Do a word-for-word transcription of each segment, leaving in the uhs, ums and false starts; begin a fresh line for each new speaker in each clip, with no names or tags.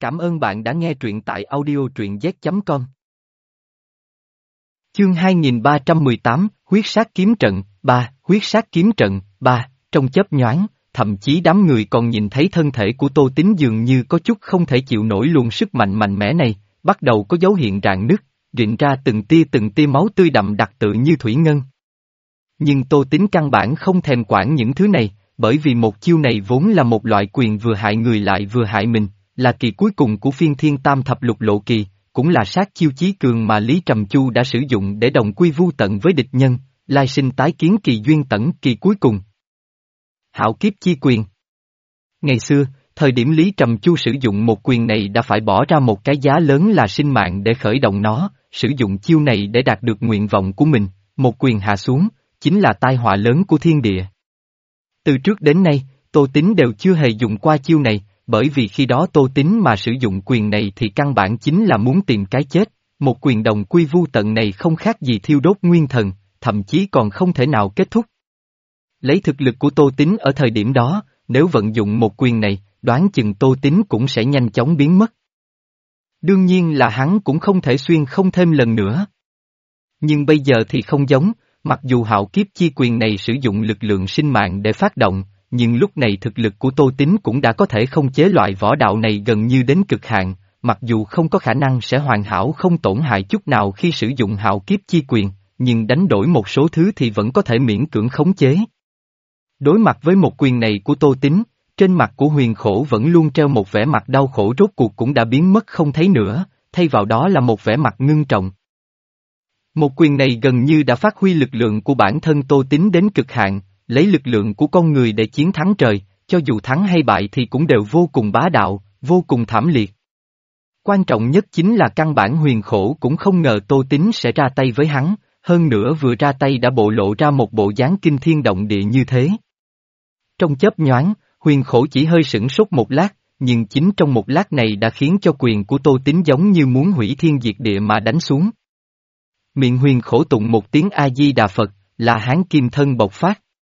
Cảm ơn bạn đã nghe truyện tại audio truyện z chấm com. Chương hai nghìn ba trăm mười tám, Huyết sát kiếm trận, ba, Huyết sát kiếm trận, ba, trong chớp nhoáng, thậm chí đám người còn nhìn thấy thân thể của Tô Tín dường như có chút không thể chịu nổi luồng sức mạnh mạnh mẽ này, bắt đầu có dấu hiện rạn nứt, rịn ra từng tia từng tia máu tươi đậm đặc tự như thủy ngân. Nhưng Tô Tín căn bản không thèm quản những thứ này, bởi vì một chiêu này vốn là một loại quyền vừa hại người lại vừa hại mình, là kỳ cuối cùng của phiên thiên tam thập lục lộ kỳ, cũng là sát chiêu chí cường mà Lý Trầm Chu đã sử dụng để đồng quy vu tận với địch nhân, lai sinh tái kiến kỳ duyên tẩn kỳ cuối cùng. Hạo kiếp chi quyền. Ngày xưa, thời điểm Lý Trầm Chu sử dụng một quyền này đã phải bỏ ra một cái giá lớn là sinh mạng để khởi động nó, sử dụng chiêu này để đạt được nguyện vọng của mình, một quyền hạ xuống, chính là tai họa lớn của thiên địa. Từ trước đến nay, Tô Tín đều chưa hề dùng qua chiêu này, bởi vì khi đó Tô Tín mà sử dụng quyền này thì căn bản chính là muốn tìm cái chết, một quyền đồng quy vu tận này không khác gì thiêu đốt nguyên thần, thậm chí còn không thể nào kết thúc. Lấy thực lực của Tô Tín ở thời điểm đó, nếu vận dụng một quyền này, đoán chừng Tô Tín cũng sẽ nhanh chóng biến mất. Đương nhiên là hắn cũng không thể xuyên không thêm lần nữa. Nhưng bây giờ thì không giống, mặc dù hạo kiếp chi quyền này sử dụng lực lượng sinh mạng để phát động, nhưng lúc này thực lực của Tô Tín cũng đã có thể không chế loại võ đạo này gần như đến cực hạn, mặc dù không có khả năng sẽ hoàn hảo không tổn hại chút nào khi sử dụng hạo kiếp chi quyền, nhưng đánh đổi một số thứ thì vẫn có thể miễn cưỡng khống chế. Đối mặt với một quyền này của Tô Tín, trên mặt của Huyền Khổ vẫn luôn treo một vẻ mặt đau khổ rốt cuộc cũng đã biến mất không thấy nữa, thay vào đó là một vẻ mặt ngưng trọng. Một quyền này gần như đã phát huy lực lượng của bản thân Tô Tín đến cực hạn, lấy lực lượng của con người để chiến thắng trời, cho dù thắng hay bại thì cũng đều vô cùng bá đạo, vô cùng thảm liệt. Quan trọng nhất chính là căn bản Huyền Khổ cũng không ngờ Tô Tín sẽ ra tay với hắn, hơn nữa vừa ra tay đã bộ lộ ra một bộ dáng kinh thiên động địa như thế. Trong chớp nhoáng, Huyền Khổ chỉ hơi sửng sốt một lát, nhưng chính trong một lát này đã khiến cho quyền của Tô Tín giống như muốn hủy thiên diệt địa mà đánh xuống. Miệng Huyền Khổ tụng một tiếng A-di-đà Phật, La Hán kim thân bộc phát.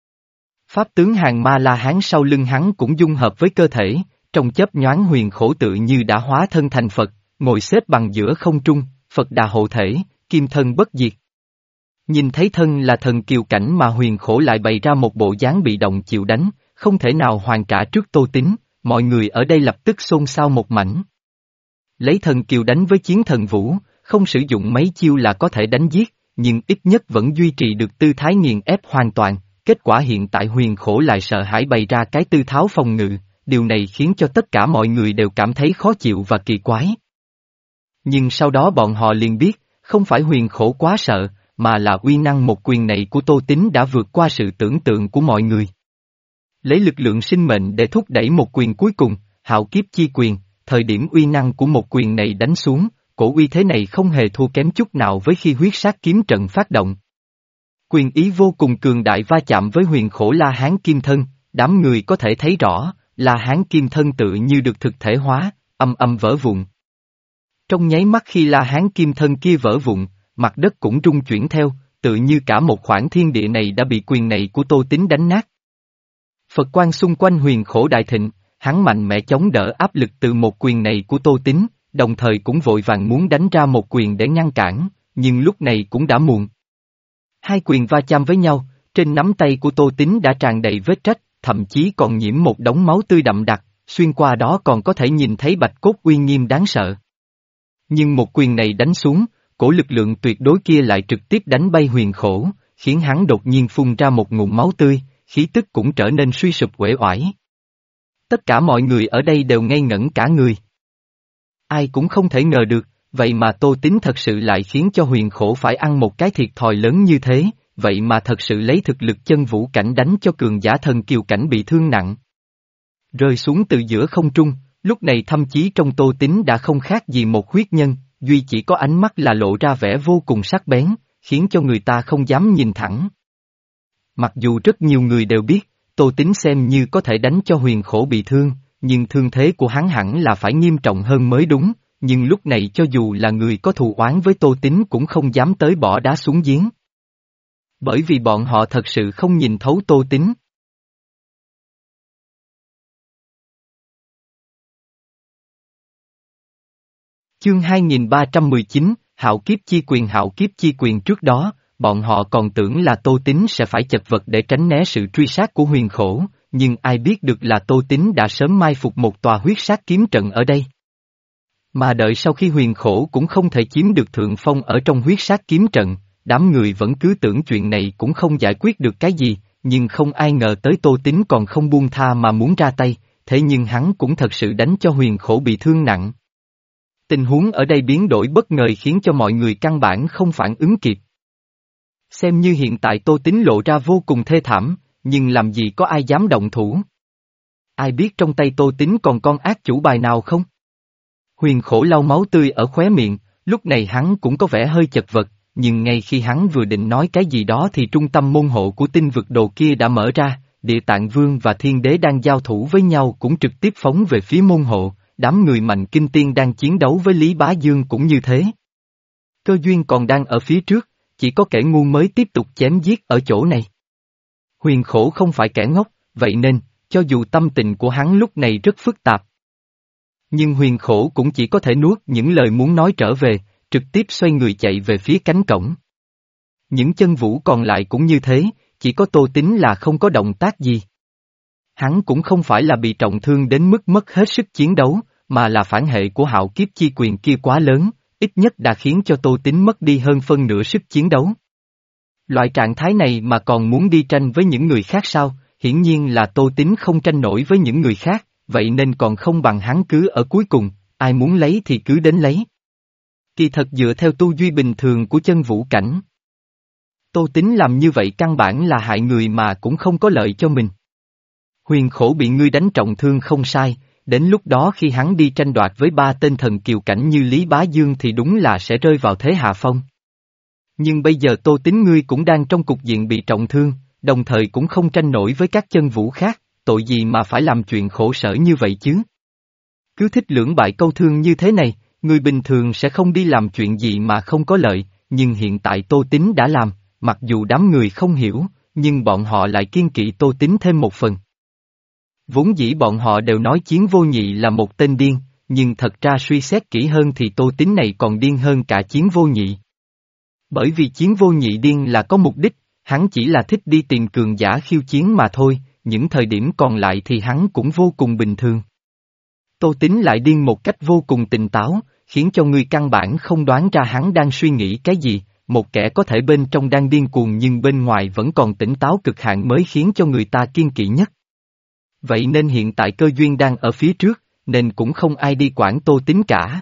Pháp tướng hàng ma La Hán sau lưng hắn cũng dung hợp với cơ thể, trong chớp nhoáng Huyền Khổ tự như đã hóa thân thành Phật, ngồi xếp bằng giữa không trung, Phật đà hộ thể, kim thân bất diệt. Nhìn thấy thân là thần kiều cảnh mà Huyền Khổ lại bày ra một bộ dáng bị động chịu đánh, không thể nào hoàn trả trước Tô Tín, mọi người ở đây lập tức xôn xao một mảnh. Lấy thần kiều đánh với chiến thần vũ, không sử dụng mấy chiêu là có thể đánh giết, nhưng ít nhất vẫn duy trì được tư thái nghiền ép hoàn toàn, kết quả hiện tại Huyền Khổ lại sợ hãi bày ra cái tư tháo phòng ngự, điều này khiến cho tất cả mọi người đều cảm thấy khó chịu và kỳ quái. Nhưng sau đó bọn họ liền biết, không phải Huyền Khổ quá sợ, mà là uy năng một quyền này của Tô Tín đã vượt qua sự tưởng tượng của mọi người. Lấy lực lượng sinh mệnh để thúc đẩy một quyền cuối cùng, hạo kiếp chi quyền, thời điểm uy năng của một quyền này đánh xuống, cổ uy thế này không hề thua kém chút nào với khi huyết sát kiếm trận phát động. Quyền ý vô cùng cường đại va chạm với Huyền Khổ La Hán kim thân, đám người có thể thấy rõ, La Hán kim thân tự như được thực thể hóa, âm âm vỡ vụn. Trong nháy mắt khi La Hán kim thân kia vỡ vụn, mặt đất cũng rung chuyển theo, tự như cả một khoảng thiên địa này đã bị quyền này của Tô Tín đánh nát. Phật quang xung quanh Huyền Khổ đại thịnh, hắn mạnh mẽ chống đỡ áp lực từ một quyền này của Tô Tín, đồng thời cũng vội vàng muốn đánh ra một quyền để ngăn cản, nhưng lúc này cũng đã muộn. Hai quyền va chạm với nhau, trên nắm tay của Tô Tín đã tràn đầy vết rách, thậm chí còn nhiễm một đống máu tươi đậm đặc, xuyên qua đó còn có thể nhìn thấy bạch cốt uy nghiêm đáng sợ. Nhưng một quyền này đánh xuống, cổ lực lượng tuyệt đối kia lại trực tiếp đánh bay Huyền Khổ, khiến hắn đột nhiên phun ra một ngụm máu tươi, khí tức cũng trở nên suy sụp uể oải. Tất cả mọi người ở đây đều ngây ngẩn cả người. Ai cũng không thể ngờ được, vậy mà Tô Tín thật sự lại khiến cho Huyền Khổ phải ăn một cái thiệt thòi lớn như thế, vậy mà thật sự lấy thực lực chân vũ cảnh đánh cho cường giả thần kiều cảnh bị thương nặng. Rơi xuống từ giữa không trung, lúc này thậm chí trong Tô Tín đã không khác gì một huyết nhân, duy chỉ có ánh mắt là lộ ra vẻ vô cùng sắc bén, khiến cho người ta không dám nhìn thẳng. Mặc dù rất nhiều người đều biết, Tô Tín xem như có thể đánh cho Huyền Khổ bị thương, nhưng thương thế của hắn hẳn là phải nghiêm trọng hơn mới đúng, nhưng lúc này cho dù là người có thù oán với Tô Tín cũng không dám tới bỏ đá xuống giếng. Bởi vì bọn họ thật sự không nhìn thấu Tô Tín. Chương hai nghìn ba trăm mười chín, Hạo Kiếp Chi Quyền. Hạo Kiếp Chi Quyền. Trước đó, bọn họ còn tưởng là Tô Tín sẽ phải chật vật để tránh né sự truy sát của Huyền Khổ, nhưng ai biết được là Tô Tín đã sớm mai phục một tòa huyết sát kiếm trận ở đây. Mà đợi sau khi Huyền Khổ cũng không thể chiếm được thượng phong ở trong huyết sát kiếm trận, đám người vẫn cứ tưởng chuyện này cũng không giải quyết được cái gì, nhưng không ai ngờ tới Tô Tín còn không buông tha mà muốn ra tay, thế nhưng hắn cũng thật sự đánh cho Huyền Khổ bị thương nặng. Tình huống ở đây biến đổi bất ngờ khiến cho mọi người căn bản không phản ứng kịp. Xem như hiện tại Tô Tín lộ ra vô cùng thê thảm, nhưng làm gì có ai dám động thủ. Ai biết trong tay Tô Tín còn con ác chủ bài nào không? Huyền Khổ lau máu tươi ở khóe miệng, lúc này hắn cũng có vẻ hơi chật vật, nhưng ngay khi hắn vừa định nói cái gì đó thì trung tâm môn hộ của tinh vực đồ kia đã mở ra, Địa Tạng Vương và Thiên Đế đang giao thủ với nhau cũng trực tiếp phóng về phía môn hộ, đám người mạnh kinh tiên đang chiến đấu với Lý Bá Dương cũng như thế. Cơ duyên còn đang ở phía trước, chỉ có kẻ ngu mới tiếp tục chém giết ở chỗ này. Huyền Khổ không phải kẻ ngốc, vậy nên, cho dù tâm tình của hắn lúc này rất phức tạp, nhưng Huyền Khổ cũng chỉ có thể nuốt những lời muốn nói trở về, trực tiếp xoay người chạy về phía cánh cổng. Những chân vũ còn lại cũng như thế, chỉ có Tô Tín là không có động tác gì. Hắn cũng không phải là bị trọng thương đến mức mất hết sức chiến đấu, mà là phản hệ của Hạo Kiếp Chi Quyền kia quá lớn, ít nhất đã khiến cho Tô Tín mất đi hơn phân nửa sức chiến đấu. Loại trạng thái này mà còn muốn đi tranh với những người khác sao? Hiển nhiên là Tô Tín không tranh nổi với những người khác, vậy nên còn không bằng hắn cứ ở cuối cùng, ai muốn lấy thì cứ đến lấy. Kỳ thật dựa theo tu duy bình thường của chân vũ cảnh, Tô Tín làm như vậy căn bản là hại người mà cũng không có lợi cho mình. Huyền Khổ bị ngươi đánh trọng thương không sai, đến lúc đó khi hắn đi tranh đoạt với ba tên thần kiều cảnh như Lý Bá Dương thì đúng là sẽ rơi vào thế hạ phong. Nhưng bây giờ Tô Tín ngươi cũng đang trong cục diện bị trọng thương, đồng thời cũng không tranh nổi với các chân vũ khác, tội gì mà phải làm chuyện khổ sở như vậy chứ? Cứ thích lưỡng bại câu thương như thế này, người bình thường sẽ không đi làm chuyện gì mà không có lợi, nhưng hiện tại Tô Tín đã làm, mặc dù đám người không hiểu, nhưng bọn họ lại kiêng kỵ Tô Tín thêm một phần. Vốn dĩ bọn họ đều nói Chiến Vô Nhị là một tên điên, nhưng thật ra suy xét kỹ hơn thì Tô Tín này còn điên hơn cả Chiến Vô Nhị. Bởi vì Chiến Vô Nhị điên là có mục đích, hắn chỉ là thích đi tìm cường giả khiêu chiến mà thôi, những thời điểm còn lại thì hắn cũng vô cùng bình thường. Tô Tín lại điên một cách vô cùng tỉnh táo, khiến cho người căn bản không đoán ra hắn đang suy nghĩ cái gì, một kẻ có thể bên trong đang điên cuồng nhưng bên ngoài vẫn còn tỉnh táo cực hạn mới khiến cho người ta kiêng kỵ nhất. Vậy nên hiện tại cơ duyên đang ở phía trước, nên cũng không ai đi quản Tô Tín cả.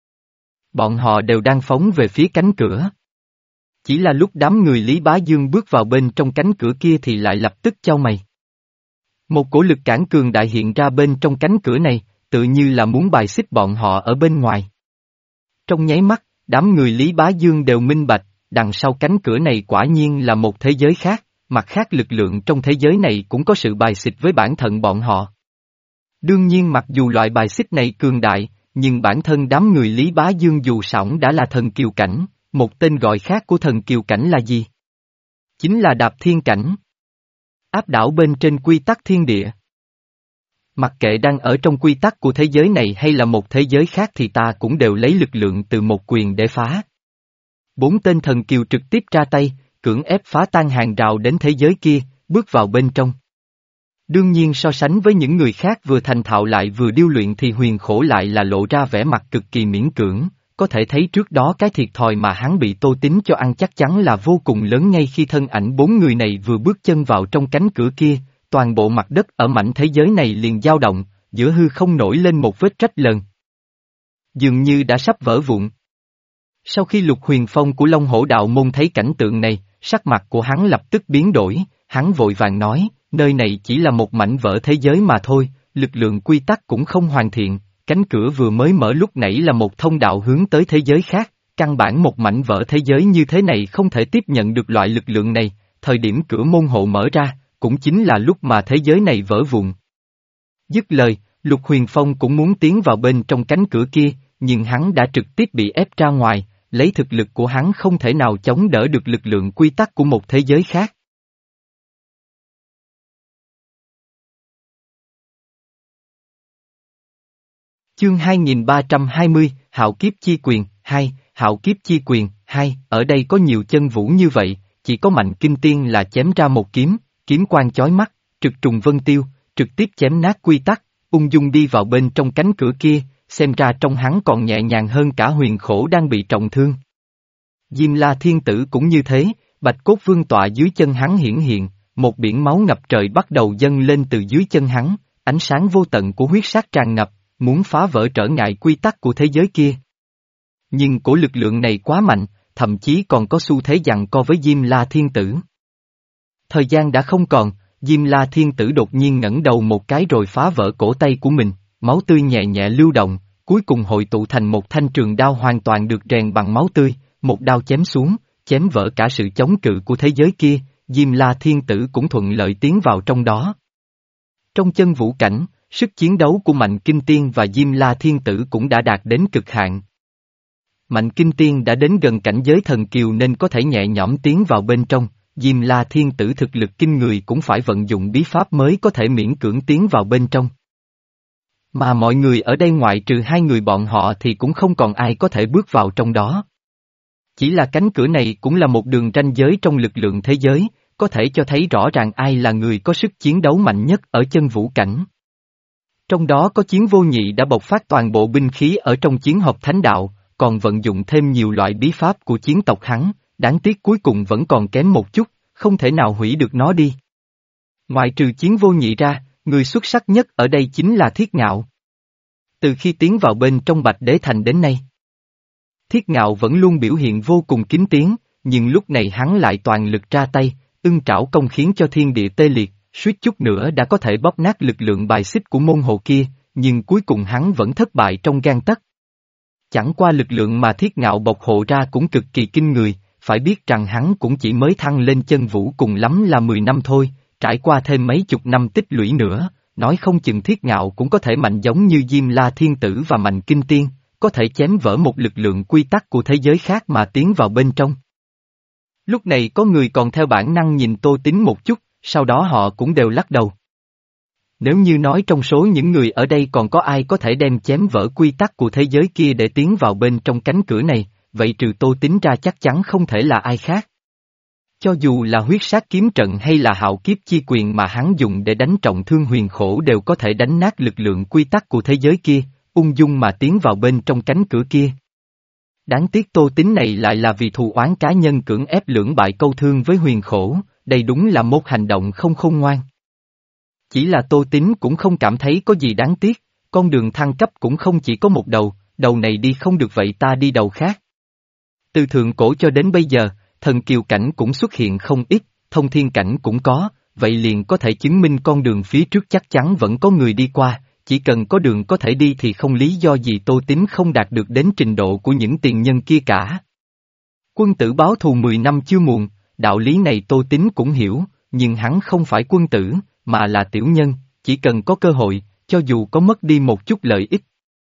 Bọn họ đều đang phóng về phía cánh cửa. Chỉ là lúc đám người Lý Bá Dương bước vào bên trong cánh cửa kia thì lại lập tức chau mày. Một cổ lực cản cường đại hiện ra bên trong cánh cửa này, tự như là muốn bài xích bọn họ ở bên ngoài. Trong nháy mắt, đám người Lý Bá Dương đều minh bạch, đằng sau cánh cửa này quả nhiên là một thế giới khác, mặt khác lực lượng trong thế giới này cũng có sự bài xích với bản thân bọn họ. Đương nhiên mặc dù loại bài xích này cường đại, nhưng bản thân đám người Lý Bá Dương dù sỏng đã là thần kiều cảnh, một tên gọi khác của thần kiều cảnh là gì? Chính là đạp thiên cảnh. Áp đảo bên trên quy tắc thiên địa. Mặc kệ đang ở trong quy tắc của thế giới này hay là một thế giới khác thì ta cũng đều lấy lực lượng từ một quyền để phá. Bốn tên thần kiều trực tiếp ra tay, cưỡng ép phá tan hàng rào đến thế giới kia, bước vào bên trong. Đương nhiên so sánh với những người khác vừa thành thạo lại vừa điêu luyện thì Huyền Khổ lại là lộ ra vẻ mặt cực kỳ miễn cưỡng, có thể thấy trước đó cái thiệt thòi mà hắn bị Tô Tín cho ăn chắc chắn là vô cùng lớn. Ngay khi thân ảnh bốn người này vừa bước chân vào trong cánh cửa kia, toàn bộ mặt đất ở mảnh thế giới này liền dao động, giữa hư không nổi lên một vết rách lớn. Dường như đã sắp vỡ vụn. Sau khi Lục Huyền Phong của Long Hổ Đạo Môn thấy cảnh tượng này, sắc mặt của hắn lập tức biến đổi, hắn vội vàng nói, nơi này chỉ là một mảnh vỡ thế giới mà thôi, lực lượng quy tắc cũng không hoàn thiện, cánh cửa vừa mới mở lúc nãy là một thông đạo hướng tới thế giới khác, căn bản một mảnh vỡ thế giới như thế này không thể tiếp nhận được loại lực lượng này, thời điểm cửa môn hộ mở ra, cũng chính là lúc mà thế giới này vỡ vụn. Dứt lời, Lục Huyền Phong cũng muốn tiến vào bên trong cánh cửa kia, nhưng hắn đã trực tiếp bị ép ra ngoài, lấy thực lực của hắn không thể nào chống đỡ được lực lượng quy tắc của một thế giới khác. Chương hai nghìn ba trăm hai mươi, Hạo Kiếp Chi Quyền, hai, Hạo Kiếp Chi Quyền, hai, ở đây có nhiều chân vũ như vậy, chỉ có Mạnh Kinh Tiên là chém ra một kiếm, kiếm quang chói mắt, trực trùng vân tiêu, trực tiếp chém nát quy tắc, ung dung đi vào bên trong cánh cửa kia, xem ra trong hắn còn nhẹ nhàng hơn cả Huyền Khổ đang bị trọng thương. Diêm La Thiên Tử cũng như thế, Bạch Cốt Vương tọa dưới chân hắn hiển hiện, một biển máu ngập trời bắt đầu dâng lên từ dưới chân hắn, ánh sáng vô tận của huyết sát tràn ngập, muốn phá vỡ trở ngại quy tắc của thế giới kia. Nhưng cổ lực lượng này quá mạnh, thậm chí còn có xu thế giằng co với Diêm La Thiên Tử. Thời gian đã không còn, Diêm La Thiên Tử đột nhiên ngẩng đầu một cái rồi phá vỡ cổ tay của mình, máu tươi nhẹ nhẹ lưu động, cuối cùng hội tụ thành một thanh trường đao hoàn toàn được rèn bằng máu tươi, một đao chém xuống, chém vỡ cả sự chống cự của thế giới kia, Diêm La Thiên Tử cũng thuận lợi tiến vào trong đó. Trong chân vũ cảnh, sức chiến đấu của Mạnh Kinh Tiên và Diêm La Thiên Tử cũng đã đạt đến cực hạn. Mạnh Kinh Tiên đã đến gần cảnh giới thần kiều nên có thể nhẹ nhõm tiến vào bên trong, Diêm La Thiên Tử thực lực kinh người cũng phải vận dụng bí pháp mới có thể miễn cưỡng tiến vào bên trong. Mà mọi người ở đây ngoại trừ hai người bọn họ thì cũng không còn ai có thể bước vào trong đó. Chỉ là cánh cửa này cũng là một đường ranh giới trong lực lượng thế giới, có thể cho thấy rõ ràng ai là người có sức chiến đấu mạnh nhất ở chân vũ cảnh. Trong đó có Chiến Vô Nhị đã bộc phát toàn bộ binh khí ở trong chiến hợp thánh đạo, còn vận dụng thêm nhiều loại bí pháp của chiến tộc hắn, đáng tiếc cuối cùng vẫn còn kém một chút, không thể nào hủy được nó đi. Ngoại trừ Chiến Vô Nhị ra, người xuất sắc nhất ở đây chính là Thiết Ngạo. Từ khi tiến vào bên trong Bạch Đế Thành đến nay, Thiết Ngạo vẫn luôn biểu hiện vô cùng kín tiếng, nhưng lúc này hắn lại toàn lực ra tay, ưng trảo công khiến cho thiên địa tê liệt, suýt chút nữa đã có thể bóp nát lực lượng bài xích của môn hộ kia, nhưng cuối cùng hắn vẫn thất bại trong gang tấc. Chẳng qua lực lượng mà Thiết Ngạo bộc hộ ra cũng cực kỳ kinh người, phải biết rằng hắn cũng chỉ mới thăng lên chân vũ cùng lắm là mười năm thôi, trải qua thêm mấy chục năm tích lũy nữa, nói không chừng Thiết Ngạo cũng có thể mạnh giống như Diêm La Thiên Tử và Mạnh Kinh Tiên, có thể chém vỡ một lực lượng quy tắc của thế giới khác mà tiến vào bên trong. Lúc này có người còn theo bản năng nhìn Tô Tín một chút, sau đó họ cũng đều lắc đầu. Nếu như nói trong số những người ở đây còn có ai có thể đem chém vỡ quy tắc của thế giới kia để tiến vào bên trong cánh cửa này, vậy trừ Tô Tín ra chắc chắn không thể là ai khác. Cho dù là huyết sát kiếm trận hay là hạo kiếp chi quyền mà hắn dùng để đánh trọng thương Huyền Khổ đều có thể đánh nát lực lượng quy tắc của thế giới kia, ung dung mà tiến vào bên trong cánh cửa kia. Đáng tiếc Tô Tín này lại là vì thù oán cá nhân cưỡng ép lưỡng bại câu thương với Huyền Khổ, đây đúng là một hành động không khôn ngoan. Chỉ là Tô Tín cũng không cảm thấy có gì đáng tiếc, con đường thăng cấp cũng không chỉ có một đầu, đầu này đi không được vậy ta đi đầu khác. Từ thượng cổ cho đến bây giờ, thần kiều cảnh cũng xuất hiện không ít, thông thiên cảnh cũng có, vậy liền có thể chứng minh con đường phía trước chắc chắn vẫn có người đi qua, chỉ cần có đường có thể đi thì không lý do gì Tô Tín không đạt được đến trình độ của những tiền nhân kia cả. Quân tử báo thù mười năm chưa muộn, đạo lý này Tô Tín cũng hiểu, nhưng hắn không phải quân tử, mà là tiểu nhân, chỉ cần có cơ hội, cho dù có mất đi một chút lợi ích.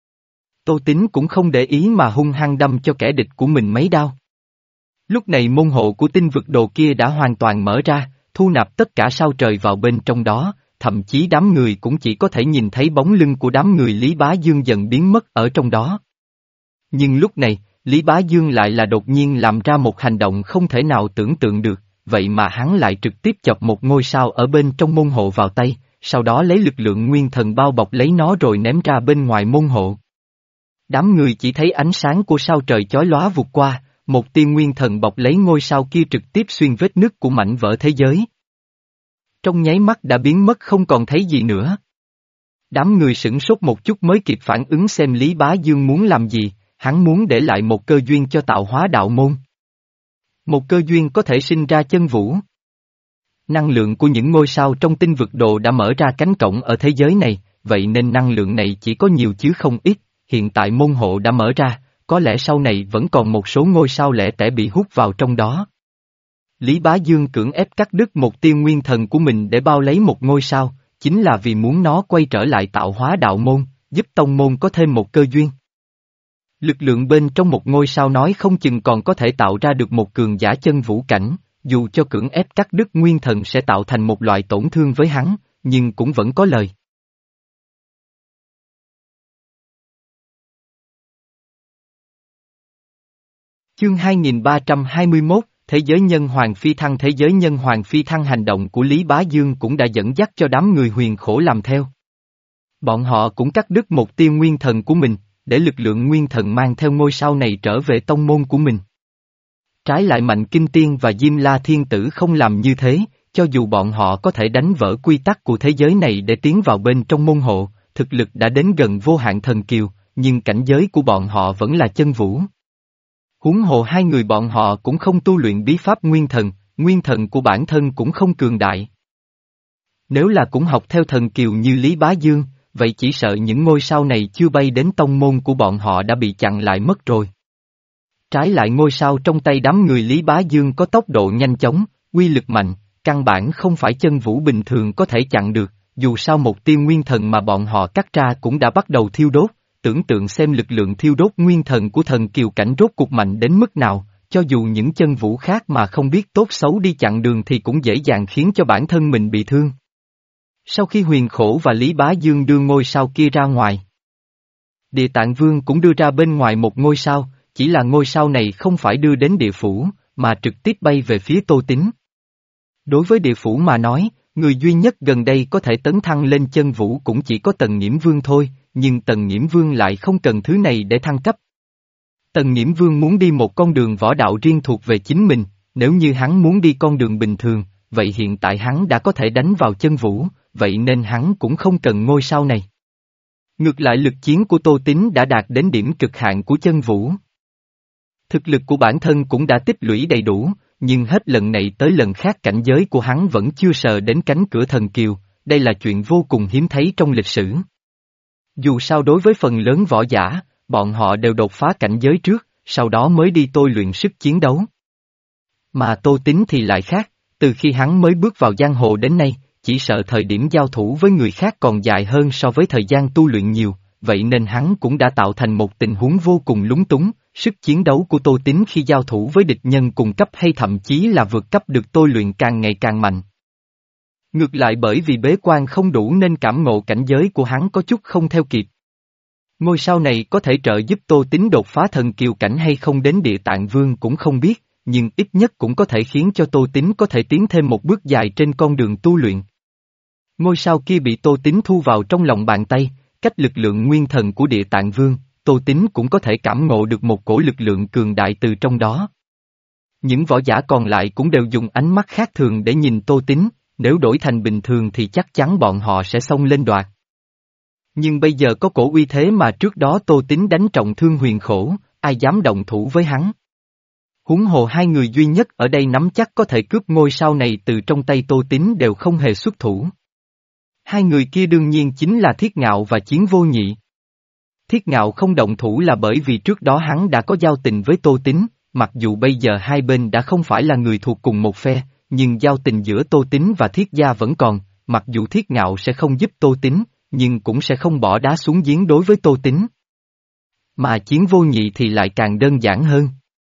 Tô Tín cũng không để ý mà hung hăng đâm cho kẻ địch của mình mấy đao. Lúc này môn hộ của tinh vực đồ kia đã hoàn toàn mở ra, thu nạp tất cả sao trời vào bên trong đó, thậm chí đám người cũng chỉ có thể nhìn thấy bóng lưng của đám người Lý Bá Dương dần biến mất ở trong đó. Nhưng lúc này, Lý Bá Dương lại là đột nhiên làm ra một hành động không thể nào tưởng tượng được, vậy mà hắn lại trực tiếp chọc một ngôi sao ở bên trong môn hộ vào tay, sau đó lấy lực lượng nguyên thần bao bọc lấy nó rồi ném ra bên ngoài môn hộ. Đám người chỉ thấy ánh sáng của sao trời chói lóa vụt qua, một tia nguyên thần bọc lấy ngôi sao kia trực tiếp xuyên vết nứt của mảnh vỡ thế giới. Trong nháy mắt đã biến mất không còn thấy gì nữa. Đám người sửng sốt một chút mới kịp phản ứng xem Lý Bá Dương muốn làm gì, hắn muốn để lại một cơ duyên cho tạo hóa đạo môn. Một cơ duyên có thể sinh ra chân vũ. Năng lượng của những ngôi sao trong tinh vực đồ đã mở ra cánh cổng ở thế giới này, vậy nên năng lượng này chỉ có nhiều chứ không ít, hiện tại môn hộ đã mở ra, có lẽ sau này vẫn còn một số ngôi sao lẻ tẻ bị hút vào trong đó. Lý Bá Dương cưỡng ép cắt đứt một tia nguyên thần của mình để bao lấy một ngôi sao, chính là vì muốn nó quay trở lại tạo hóa đạo môn, giúp tông môn có thêm một cơ duyên. Lực lượng bên trong một ngôi sao nói không chừng còn có thể tạo ra được một cường giả chân vũ cảnh, dù cho cưỡng ép cắt đứt nguyên thần sẽ tạo thành một loại tổn thương với hắn, nhưng cũng vẫn có lời. Chương hai nghìn ba trăm hai mươi mốt, Thế giới nhân hoàng phi thăng. Thế giới nhân hoàng phi thăng. Hành động của Lý Bá Dương cũng đã dẫn dắt cho đám người Huyền Khổ làm theo. Bọn họ cũng cắt đứt một tia nguyên thần của mình, để lực lượng nguyên thần mang theo ngôi sao này trở về tông môn của mình. Trái lại Mạnh Kinh Tiên và Diêm La Thiên Tử không làm như thế, cho dù bọn họ có thể đánh vỡ quy tắc của thế giới này để tiến vào bên trong môn hộ, thực lực đã đến gần vô hạn thần kiều, nhưng cảnh giới của bọn họ vẫn là chân vũ. Huống hồ hai người bọn họ cũng không tu luyện bí pháp nguyên thần, nguyên thần của bản thân cũng không cường đại. Nếu là cũng học theo thần kiều như Lý Bá Dương, vậy chỉ sợ những ngôi sao này chưa bay đến tông môn của bọn họ đã bị chặn lại mất rồi. Trái lại ngôi sao trong tay đám người Lý Bá Dương có tốc độ nhanh chóng, uy lực mạnh, căn bản không phải chân vũ bình thường có thể chặn được, dù sao một tia nguyên thần mà bọn họ cắt ra cũng đã bắt đầu thiêu đốt, tưởng tượng xem lực lượng thiêu đốt nguyên thần của thần kiều cảnh rốt cuộc mạnh đến mức nào, cho dù những chân vũ khác mà không biết tốt xấu đi chặn đường thì cũng dễ dàng khiến cho bản thân mình bị thương. Sau khi Huyền Khổ và Lý Bá Dương đưa ngôi sao kia ra ngoài, Địa Tạng Vương cũng đưa ra bên ngoài một ngôi sao, chỉ là ngôi sao này không phải đưa đến địa phủ, mà trực tiếp bay về phía Tô Tín. Đối với địa phủ mà nói, người duy nhất gần đây có thể tấn thăng lên chân vũ cũng chỉ có Tần Nghiễm Vương thôi, nhưng Tần Nghiễm Vương lại không cần thứ này để thăng cấp. Tần Nghiễm Vương muốn đi một con đường võ đạo riêng thuộc về chính mình, nếu như hắn muốn đi con đường bình thường, vậy hiện tại hắn đã có thể đánh vào chân vũ, vậy nên hắn cũng không cần ngôi sao này. Ngược lại lực chiến của Tô Tín đã đạt đến điểm cực hạn của chân vũ. Thực lực của bản thân cũng đã tích lũy đầy đủ, nhưng hết lần này tới lần khác cảnh giới của hắn vẫn chưa sờ đến cánh cửa thần kiều, đây là chuyện vô cùng hiếm thấy trong lịch sử. Dù sao đối với phần lớn võ giả, bọn họ đều đột phá cảnh giới trước, sau đó mới đi tôi luyện sức chiến đấu. Mà Tô Tín thì lại khác, từ khi hắn mới bước vào giang hồ đến nay, chỉ sợ thời điểm giao thủ với người khác còn dài hơn so với thời gian tu luyện nhiều, vậy nên hắn cũng đã tạo thành một tình huống vô cùng lúng túng, sức chiến đấu của Tô Tín khi giao thủ với địch nhân cùng cấp hay thậm chí là vượt cấp được tôi luyện càng ngày càng mạnh. Ngược lại bởi vì bế quan không đủ nên cảm ngộ cảnh giới của hắn có chút không theo kịp. Ngôi sao này có thể trợ giúp Tô Tín đột phá thần kiều cảnh hay không đến Địa Tạng Vương cũng không biết, nhưng ít nhất cũng có thể khiến cho Tô Tín có thể tiến thêm một bước dài trên con đường tu luyện. Ngôi sao kia bị Tô Tín thu vào trong lòng bàn tay, cách lực lượng nguyên thần của Địa Tạng Vương, Tô Tín cũng có thể cảm ngộ được một cổ lực lượng cường đại từ trong đó. Những võ giả còn lại cũng đều dùng ánh mắt khác thường để nhìn Tô Tín, nếu đổi thành bình thường thì chắc chắn bọn họ sẽ xông lên đoạt. Nhưng bây giờ có cổ uy thế mà trước đó Tô Tín đánh trọng thương Huyền Khổ, ai dám động thủ với hắn. Huống hồ hai người duy nhất ở đây nắm chắc có thể cướp ngôi sao này từ trong tay Tô Tín đều không hề xuất thủ. Hai người kia đương nhiên chính là Thiết Ngạo và Chiến Vô Nhị. Thiết Ngạo không động thủ là bởi vì trước đó hắn đã có giao tình với Tô Tín, mặc dù bây giờ hai bên đã không phải là người thuộc cùng một phe, nhưng giao tình giữa Tô Tín và Thiết gia vẫn còn, mặc dù Thiết Ngạo sẽ không giúp Tô Tín, nhưng cũng sẽ không bỏ đá xuống giếng đối với Tô Tín. Mà Chiến Vô Nhị thì lại càng đơn giản hơn.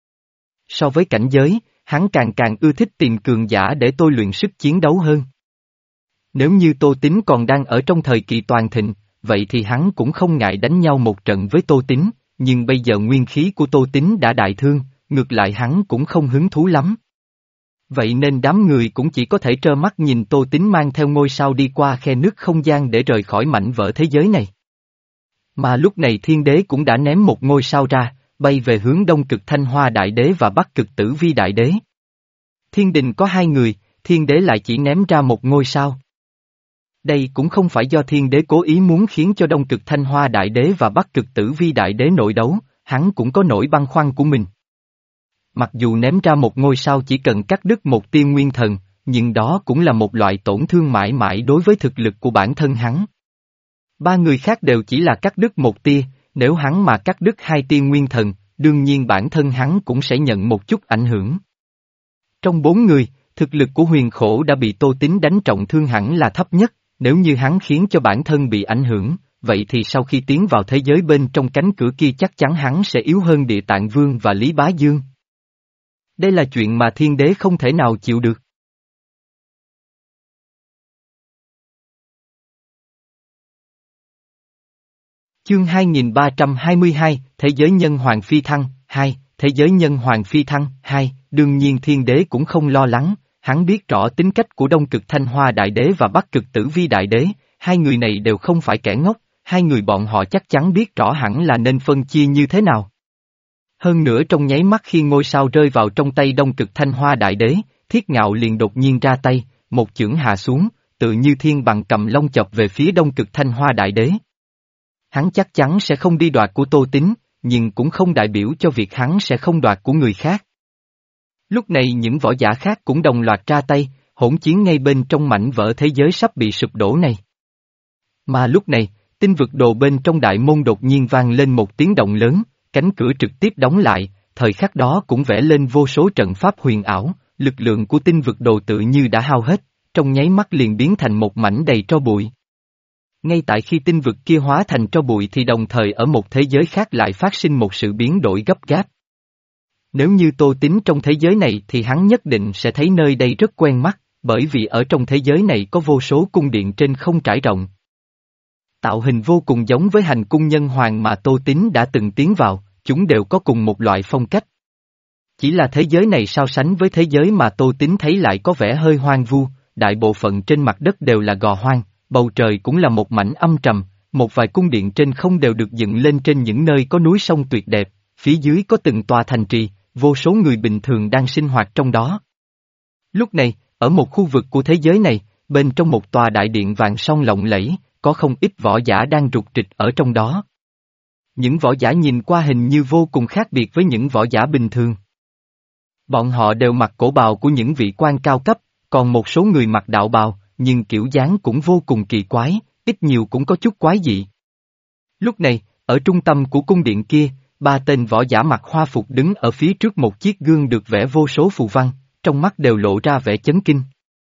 So với cảnh giới, hắn càng càng ưa thích tìm cường giả để tôi luyện sức chiến đấu hơn. Nếu như Tô Tín còn đang ở trong thời kỳ toàn thịnh, vậy thì hắn cũng không ngại đánh nhau một trận với Tô Tín, nhưng bây giờ nguyên khí của Tô Tín đã đại thương, ngược lại hắn cũng không hứng thú lắm. Vậy nên đám người cũng chỉ có thể trơ mắt nhìn Tô Tín mang theo ngôi sao đi qua khe nứt không gian để rời khỏi mảnh vỡ thế giới này. Mà lúc này Thiên Đế cũng đã ném một ngôi sao ra, bay về hướng Đông Cực Thanh Hoa Đại Đế và Bắc Cực Tử Vi Đại Đế. Thiên đình có hai người, Thiên Đế lại chỉ ném ra một ngôi sao. Đây cũng không phải do Thiên Đế cố ý muốn khiến cho Đông Cực Thanh Hoa Đại Đế và Bắc Cực Tử Vi Đại Đế nội đấu, hắn cũng có nỗi băn khoăn của mình. Mặc dù ném ra một ngôi sao chỉ cần cắt đứt một tia nguyên thần, nhưng đó cũng là một loại tổn thương mãi mãi đối với thực lực của bản thân hắn. Ba người khác đều chỉ là cắt đứt một tia, nếu hắn mà cắt đứt hai tia nguyên thần, đương nhiên bản thân hắn cũng sẽ nhận một chút ảnh hưởng. Trong bốn người, thực lực của Huyền Khổ đã bị Tô Tín đánh trọng thương hẳn là thấp nhất, nếu như hắn khiến cho bản thân bị ảnh hưởng, vậy thì sau khi tiến vào thế giới bên trong cánh cửa kia chắc chắn hắn sẽ yếu hơn Địa Tạng Vương và Lý Bá Dương. Đây là chuyện mà Thiên Đế không thể nào chịu được. Chương hai nghìn ba trăm hai mươi hai, Thế giới nhân hoàng phi thăng, hai, thế giới nhân hoàng phi thăng. Hai, đương nhiên thiên đế cũng không lo lắng, hắn biết rõ tính cách của Đông Cực Thanh Hoa Đại Đế và Bắc Cực Tử Vi Đại Đế, hai người này đều không phải kẻ ngốc, hai người bọn họ chắc chắn biết rõ hẳn là nên phân chia như thế nào. Hơn nữa trong nháy mắt khi ngôi sao rơi vào trong tay Đông Cực Thanh Hoa Đại Đế, Thiết Ngạo liền đột nhiên ra tay, một chưởng hạ xuống, tự như thiên bằng cầm long chọc về phía Đông Cực Thanh Hoa Đại Đế. Hắn chắc chắn sẽ không đi đoạt của Tô Tín, nhưng cũng không đại biểu cho việc hắn sẽ không đoạt của người khác. Lúc này những võ giả khác cũng đồng loạt ra tay, hỗn chiến ngay bên trong mảnh vỡ thế giới sắp bị sụp đổ này. Mà lúc này, tinh vực đồ bên trong đại môn đột nhiên vang lên một tiếng động lớn, cánh cửa trực tiếp đóng lại, thời khắc đó cũng vẽ lên vô số trận pháp huyền ảo, lực lượng của tinh vực đồ tự như đã hao hết, trong nháy mắt liền biến thành một mảnh đầy tro bụi. Ngay tại khi tinh vực kia hóa thành tro bụi thì đồng thời ở một thế giới khác lại phát sinh một sự biến đổi gấp gáp. Nếu như Tô Tín trong thế giới này thì hắn nhất định sẽ thấy nơi đây rất quen mắt, bởi vì ở trong thế giới này có vô số cung điện trên không trải rộng. Tạo hình vô cùng giống với hành cung nhân hoàng mà Tô Tín đã từng tiến vào, chúng đều có cùng một loại phong cách. Chỉ là thế giới này so sánh với thế giới mà Tô Tín thấy lại có vẻ hơi hoang vu, đại bộ phận trên mặt đất đều là gò hoang, bầu trời cũng là một mảnh âm trầm, một vài cung điện trên không đều được dựng lên trên những nơi có núi sông tuyệt đẹp, phía dưới có từng tòa thành trì, vô số người bình thường đang sinh hoạt trong đó. Lúc này, ở một khu vực của thế giới này, bên trong một tòa đại điện vàng son lộng lẫy, có không ít võ giả đang rục rịch ở trong đó. Những võ giả nhìn qua hình như vô cùng khác biệt với những võ giả bình thường. Bọn họ đều mặc cổ bào của những vị quan cao cấp, còn một số người mặc đạo bào, nhưng kiểu dáng cũng vô cùng kỳ quái, ít nhiều cũng có chút quái dị. Lúc này, ở trung tâm của cung điện kia, ba tên võ giả mặc hoa phục đứng ở phía trước một chiếc gương được vẽ vô số phù văn, trong mắt đều lộ ra vẻ chấn kinh.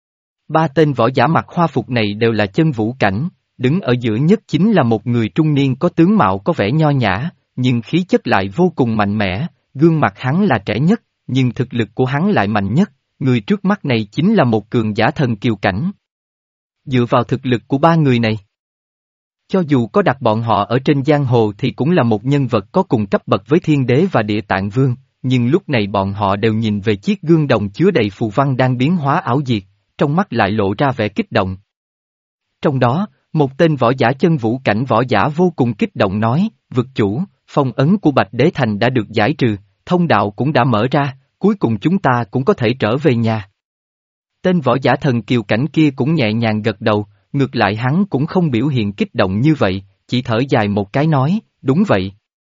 Ba tên võ giả mặc hoa phục này đều là chân vũ cảnh, đứng ở giữa nhất chính là một người trung niên có tướng mạo có vẻ nho nhã, nhưng khí chất lại vô cùng mạnh mẽ, gương mặt hắn là trẻ nhất, nhưng thực lực của hắn lại mạnh nhất, người trước mắt này chính là một cường giả thần kiều cảnh. Dựa vào thực lực của ba người này, cho dù có đặt bọn họ ở trên giang hồ thì cũng là một nhân vật có cùng cấp bậc với Thiên Đế và Địa Tạng Vương, nhưng lúc này bọn họ đều nhìn về chiếc gương đồng chứa đầy phù văn đang biến hóa ảo diệt, trong mắt lại lộ ra vẻ kích động. Trong đó, một tên võ giả chân vũ cảnh võ giả vô cùng kích động nói, vực chủ, phong ấn của Bạch Đế Thành đã được giải trừ, thông đạo cũng đã mở ra, cuối cùng chúng ta cũng có thể trở về nhà. Tên võ giả thần kiều cảnh kia cũng nhẹ nhàng gật đầu, ngược lại hắn cũng không biểu hiện kích động như vậy, chỉ thở dài một cái nói, đúng vậy.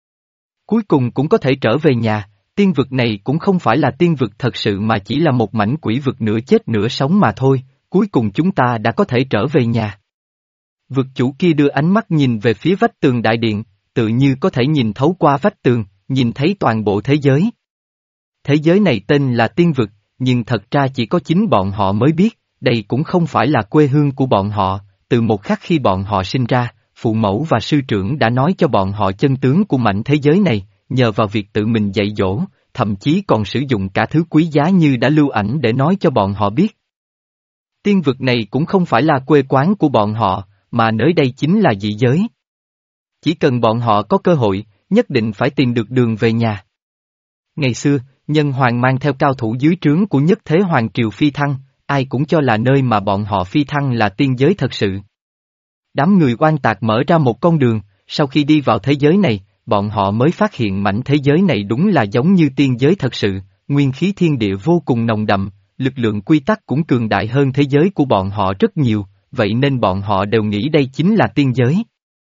Cuối cùng cũng có thể trở về nhà, tiên vực này cũng không phải là tiên vực thật sự mà chỉ là một mảnh quỷ vực nửa chết nửa sống mà thôi, cuối cùng chúng ta đã có thể trở về nhà. Vực chủ kia đưa ánh mắt nhìn về phía vách tường đại điện, tự như có thể nhìn thấu qua vách tường, nhìn thấy toàn bộ thế giới. Thế giới này tên là tiên vực, nhưng thật ra chỉ có chính bọn họ mới biết, đây cũng không phải là quê hương của bọn họ, từ một khắc khi bọn họ sinh ra, phụ mẫu và sư trưởng đã nói cho bọn họ chân tướng của mảnh thế giới này, nhờ vào việc tự mình dạy dỗ, thậm chí còn sử dụng cả thứ quý giá như đã lưu ảnh để nói cho bọn họ biết. Tiên vực này cũng không phải là quê quán của bọn họ, mà nơi đây chính là dị giới. Chỉ cần bọn họ có cơ hội, nhất định phải tìm được đường về nhà. Ngày xưa, Nhân Hoàng mang theo cao thủ dưới trướng của Nhất Thế Hoàng Triều phi thăng, ai cũng cho là nơi mà bọn họ phi thăng là tiên giới thật sự. Đám người oan tạc mở ra một con đường, sau khi đi vào thế giới này, bọn họ mới phát hiện mảnh thế giới này đúng là giống như tiên giới thật sự, nguyên khí thiên địa vô cùng nồng đậm, lực lượng quy tắc cũng cường đại hơn thế giới của bọn họ rất nhiều, vậy nên bọn họ đều nghĩ đây chính là tiên giới.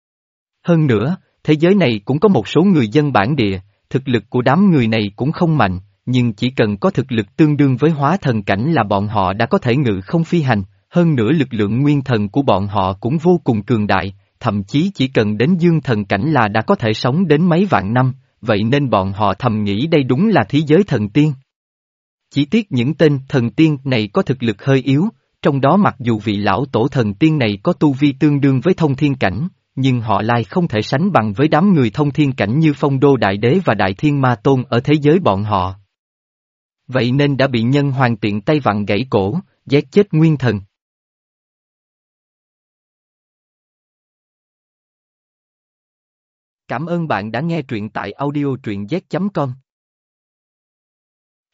Hơn nữa, thế giới này cũng có một số người dân bản địa, thực lực của đám người này cũng không mạnh, nhưng chỉ cần có thực lực tương đương với hóa thần cảnh là bọn họ đã có thể ngự không phi hành, hơn nữa lực lượng nguyên thần của bọn họ cũng vô cùng cường đại, thậm chí chỉ cần đến dương thần cảnh là đã có thể sống đến mấy vạn năm, vậy nên bọn họ thầm nghĩ đây đúng là thế giới thần tiên. Chỉ tiếc những tên thần tiên này có thực lực hơi yếu, trong đó mặc dù vị lão tổ thần tiên này có tu vi tương đương với thông thiên cảnh, nhưng họ lại không thể sánh bằng với đám người thông thiên cảnh như Phong Đô Đại Đế và Đại Thiên Ma Tôn ở thế giới bọn họ. Vậy nên đã bị Nhân Hoàng tiện tay vặn gãy cổ, giết chết nguyên thần. Cảm ơn bạn đã nghe truyện tại audio truyện z chấm com.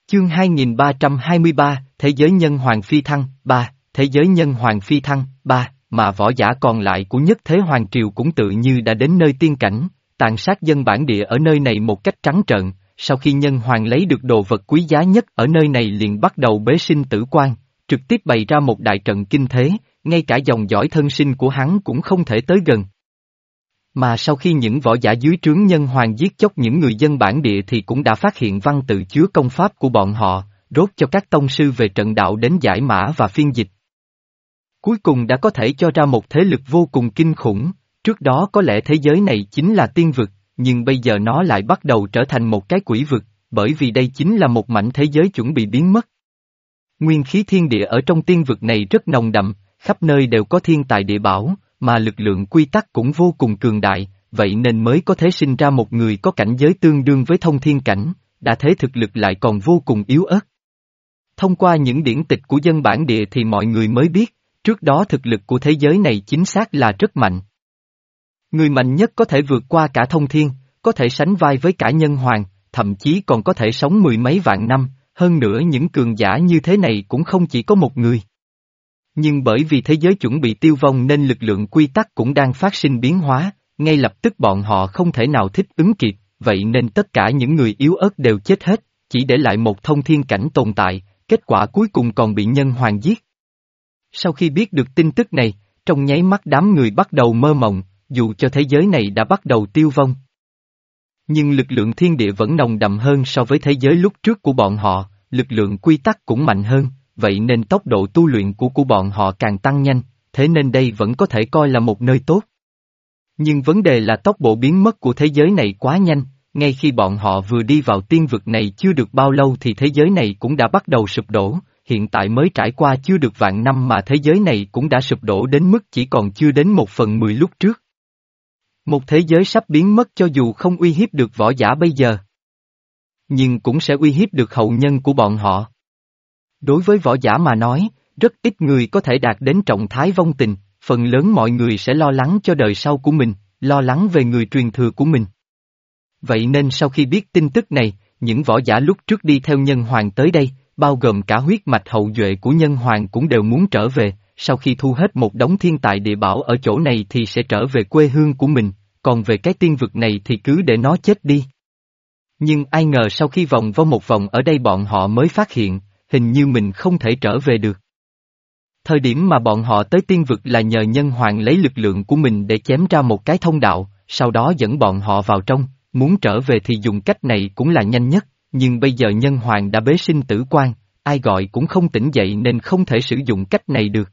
Chương hai nghìn ba trăm hai mươi ba, Thế giới nhân hoàng phi thăng, ba, Thế giới nhân hoàng phi thăng, ba, mà võ giả còn lại của nhất thế hoàng triều cũng tự như đã đến nơi tiên cảnh, tàn sát dân bản địa ở nơi này một cách trắng trợn, sau khi nhân hoàng lấy được đồ vật quý giá nhất ở nơi này liền bắt đầu bế sinh tử quan, trực tiếp bày ra một đại trận kinh thế, ngay cả dòng dõi thân sinh của hắn cũng không thể tới gần. Mà sau khi những võ giả dưới trướng nhân hoàng giết chóc những người dân bản địa thì cũng đã phát hiện văn tự chứa công pháp của bọn họ, rốt cho các tông sư về trận đạo đến giải mã và phiên dịch. Cuối cùng đã có thể cho ra một thế lực vô cùng kinh khủng, trước đó có lẽ thế giới này chính là tiên vực, nhưng bây giờ nó lại bắt đầu trở thành một cái quỷ vực, bởi vì đây chính là một mảnh thế giới chuẩn bị biến mất. Nguyên khí thiên địa ở trong tiên vực này rất nồng đậm, khắp nơi đều có thiên tài địa bảo, mà lực lượng quy tắc cũng vô cùng cường đại, vậy nên mới có thể sinh ra một người có cảnh giới tương đương với thông thiên cảnh, đã thế thực lực lại còn vô cùng yếu ớt. Thông qua những điển tịch của dân bản địa thì mọi người mới biết, trước đó thực lực của thế giới này chính xác là rất mạnh. Người mạnh nhất có thể vượt qua cả thông thiên, có thể sánh vai với cả nhân hoàng, thậm chí còn có thể sống mười mấy vạn năm, hơn nữa những cường giả như thế này cũng không chỉ có một người. Nhưng bởi vì thế giới chuẩn bị tiêu vong nên lực lượng quy tắc cũng đang phát sinh biến hóa, ngay lập tức bọn họ không thể nào thích ứng kịp, vậy nên tất cả những người yếu ớt đều chết hết, chỉ để lại một thông thiên cảnh tồn tại, kết quả cuối cùng còn bị nhân hoàng giết. Sau khi biết được tin tức này, trong nháy mắt đám người bắt đầu mơ mộng, dù cho thế giới này đã bắt đầu tiêu vong. Nhưng lực lượng thiên địa vẫn nồng đậm hơn so với thế giới lúc trước của bọn họ, lực lượng quy tắc cũng mạnh hơn, vậy nên tốc độ tu luyện của của bọn họ càng tăng nhanh, thế nên đây vẫn có thể coi là một nơi tốt. Nhưng vấn đề là tốc độ biến mất của thế giới này quá nhanh, ngay khi bọn họ vừa đi vào tiên vực này chưa được bao lâu thì thế giới này cũng đã bắt đầu sụp đổ, hiện tại mới trải qua chưa được vạn năm mà thế giới này cũng đã sụp đổ đến mức chỉ còn chưa đến một phần mười lúc trước. Một thế giới sắp biến mất cho dù không uy hiếp được võ giả bây giờ, nhưng cũng sẽ uy hiếp được hậu nhân của bọn họ. Đối với võ giả mà nói, rất ít người có thể đạt đến trọng thái vong tình, phần lớn mọi người sẽ lo lắng cho đời sau của mình, lo lắng về người truyền thừa của mình. Vậy nên sau khi biết tin tức này, những võ giả lúc trước đi theo nhân hoàng tới đây, bao gồm cả huyết mạch hậu duệ của nhân hoàng cũng đều muốn trở về, sau khi thu hết một đống thiên tài địa bảo ở chỗ này thì sẽ trở về quê hương của mình, còn về cái tiên vực này thì cứ để nó chết đi. Nhưng ai ngờ sau khi vòng vo một vòng ở đây bọn họ mới phát hiện, hình như mình không thể trở về được. Thời điểm mà bọn họ tới tiên vực là nhờ nhân hoàng lấy lực lượng của mình để chém ra một cái thông đạo, sau đó dẫn bọn họ vào trong, muốn trở về thì dùng cách này cũng là nhanh nhất, nhưng bây giờ nhân hoàng đã bế sinh tử quan, ai gọi cũng không tỉnh dậy nên không thể sử dụng cách này được.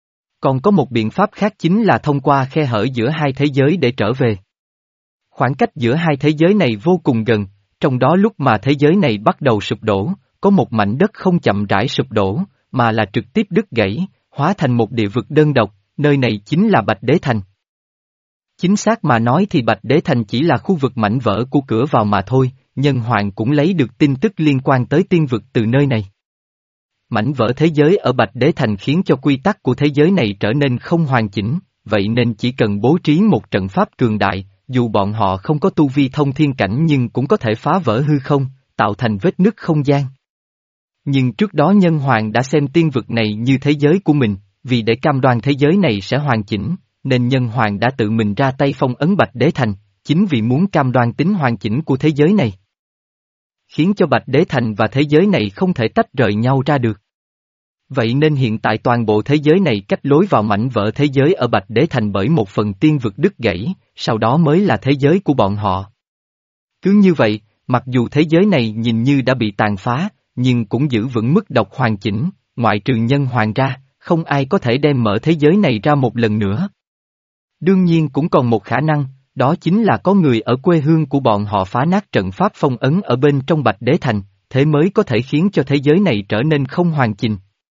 Còn có một biện pháp khác chính là thông qua khe hở giữa hai thế giới để trở về. Khoảng cách giữa hai thế giới này vô cùng gần, trong đó lúc mà thế giới này bắt đầu sụp đổ, có một mảnh đất không chậm rãi sụp đổ, mà là trực tiếp đứt gãy, hóa thành một địa vực đơn độc, nơi này chính là Bạch Đế Thành. Chính xác mà nói thì Bạch Đế Thành chỉ là khu vực mảnh vỡ của cửa vào mà thôi, nhân hoàng cũng lấy được tin tức liên quan tới tiên vực từ nơi này. Mảnh vỡ thế giới ở Bạch Đế Thành khiến cho quy tắc của thế giới này trở nên không hoàn chỉnh, vậy nên chỉ cần bố trí một trận pháp cường đại, dù bọn họ không có tu vi thông thiên cảnh nhưng cũng có thể phá vỡ hư không, tạo thành vết nứt không gian. Nhưng trước đó nhân hoàng đã xem tiên vực này như thế giới của mình, vì để cam đoan thế giới này sẽ hoàn chỉnh, nên nhân hoàng đã tự mình ra tay phong ấn Bạch Đế Thành, chính vì muốn cam đoan tính hoàn chỉnh của thế giới này. Khiến cho Bạch Đế Thành và thế giới này không thể tách rời nhau ra được. Vậy nên hiện tại toàn bộ thế giới này cách lối vào mảnh vỡ thế giới ở Bạch Đế Thành bởi một phần tiên vực đứt gãy, sau đó mới là thế giới của bọn họ. Cứ như vậy, mặc dù thế giới này nhìn như đã bị tàn phá, nhưng cũng giữ vững mức độc hoàn chỉnh, ngoại trừ nhân hoàng ra, không ai có thể đem mở thế giới này ra một lần nữa. Đương nhiên cũng còn một khả năng, đó chính là có người ở quê hương của bọn họ phá nát trận pháp phong ấn ở bên trong Bạch Đế Thành, thế mới có thể khiến cho thế giới này trở nên không hoàn chỉnh.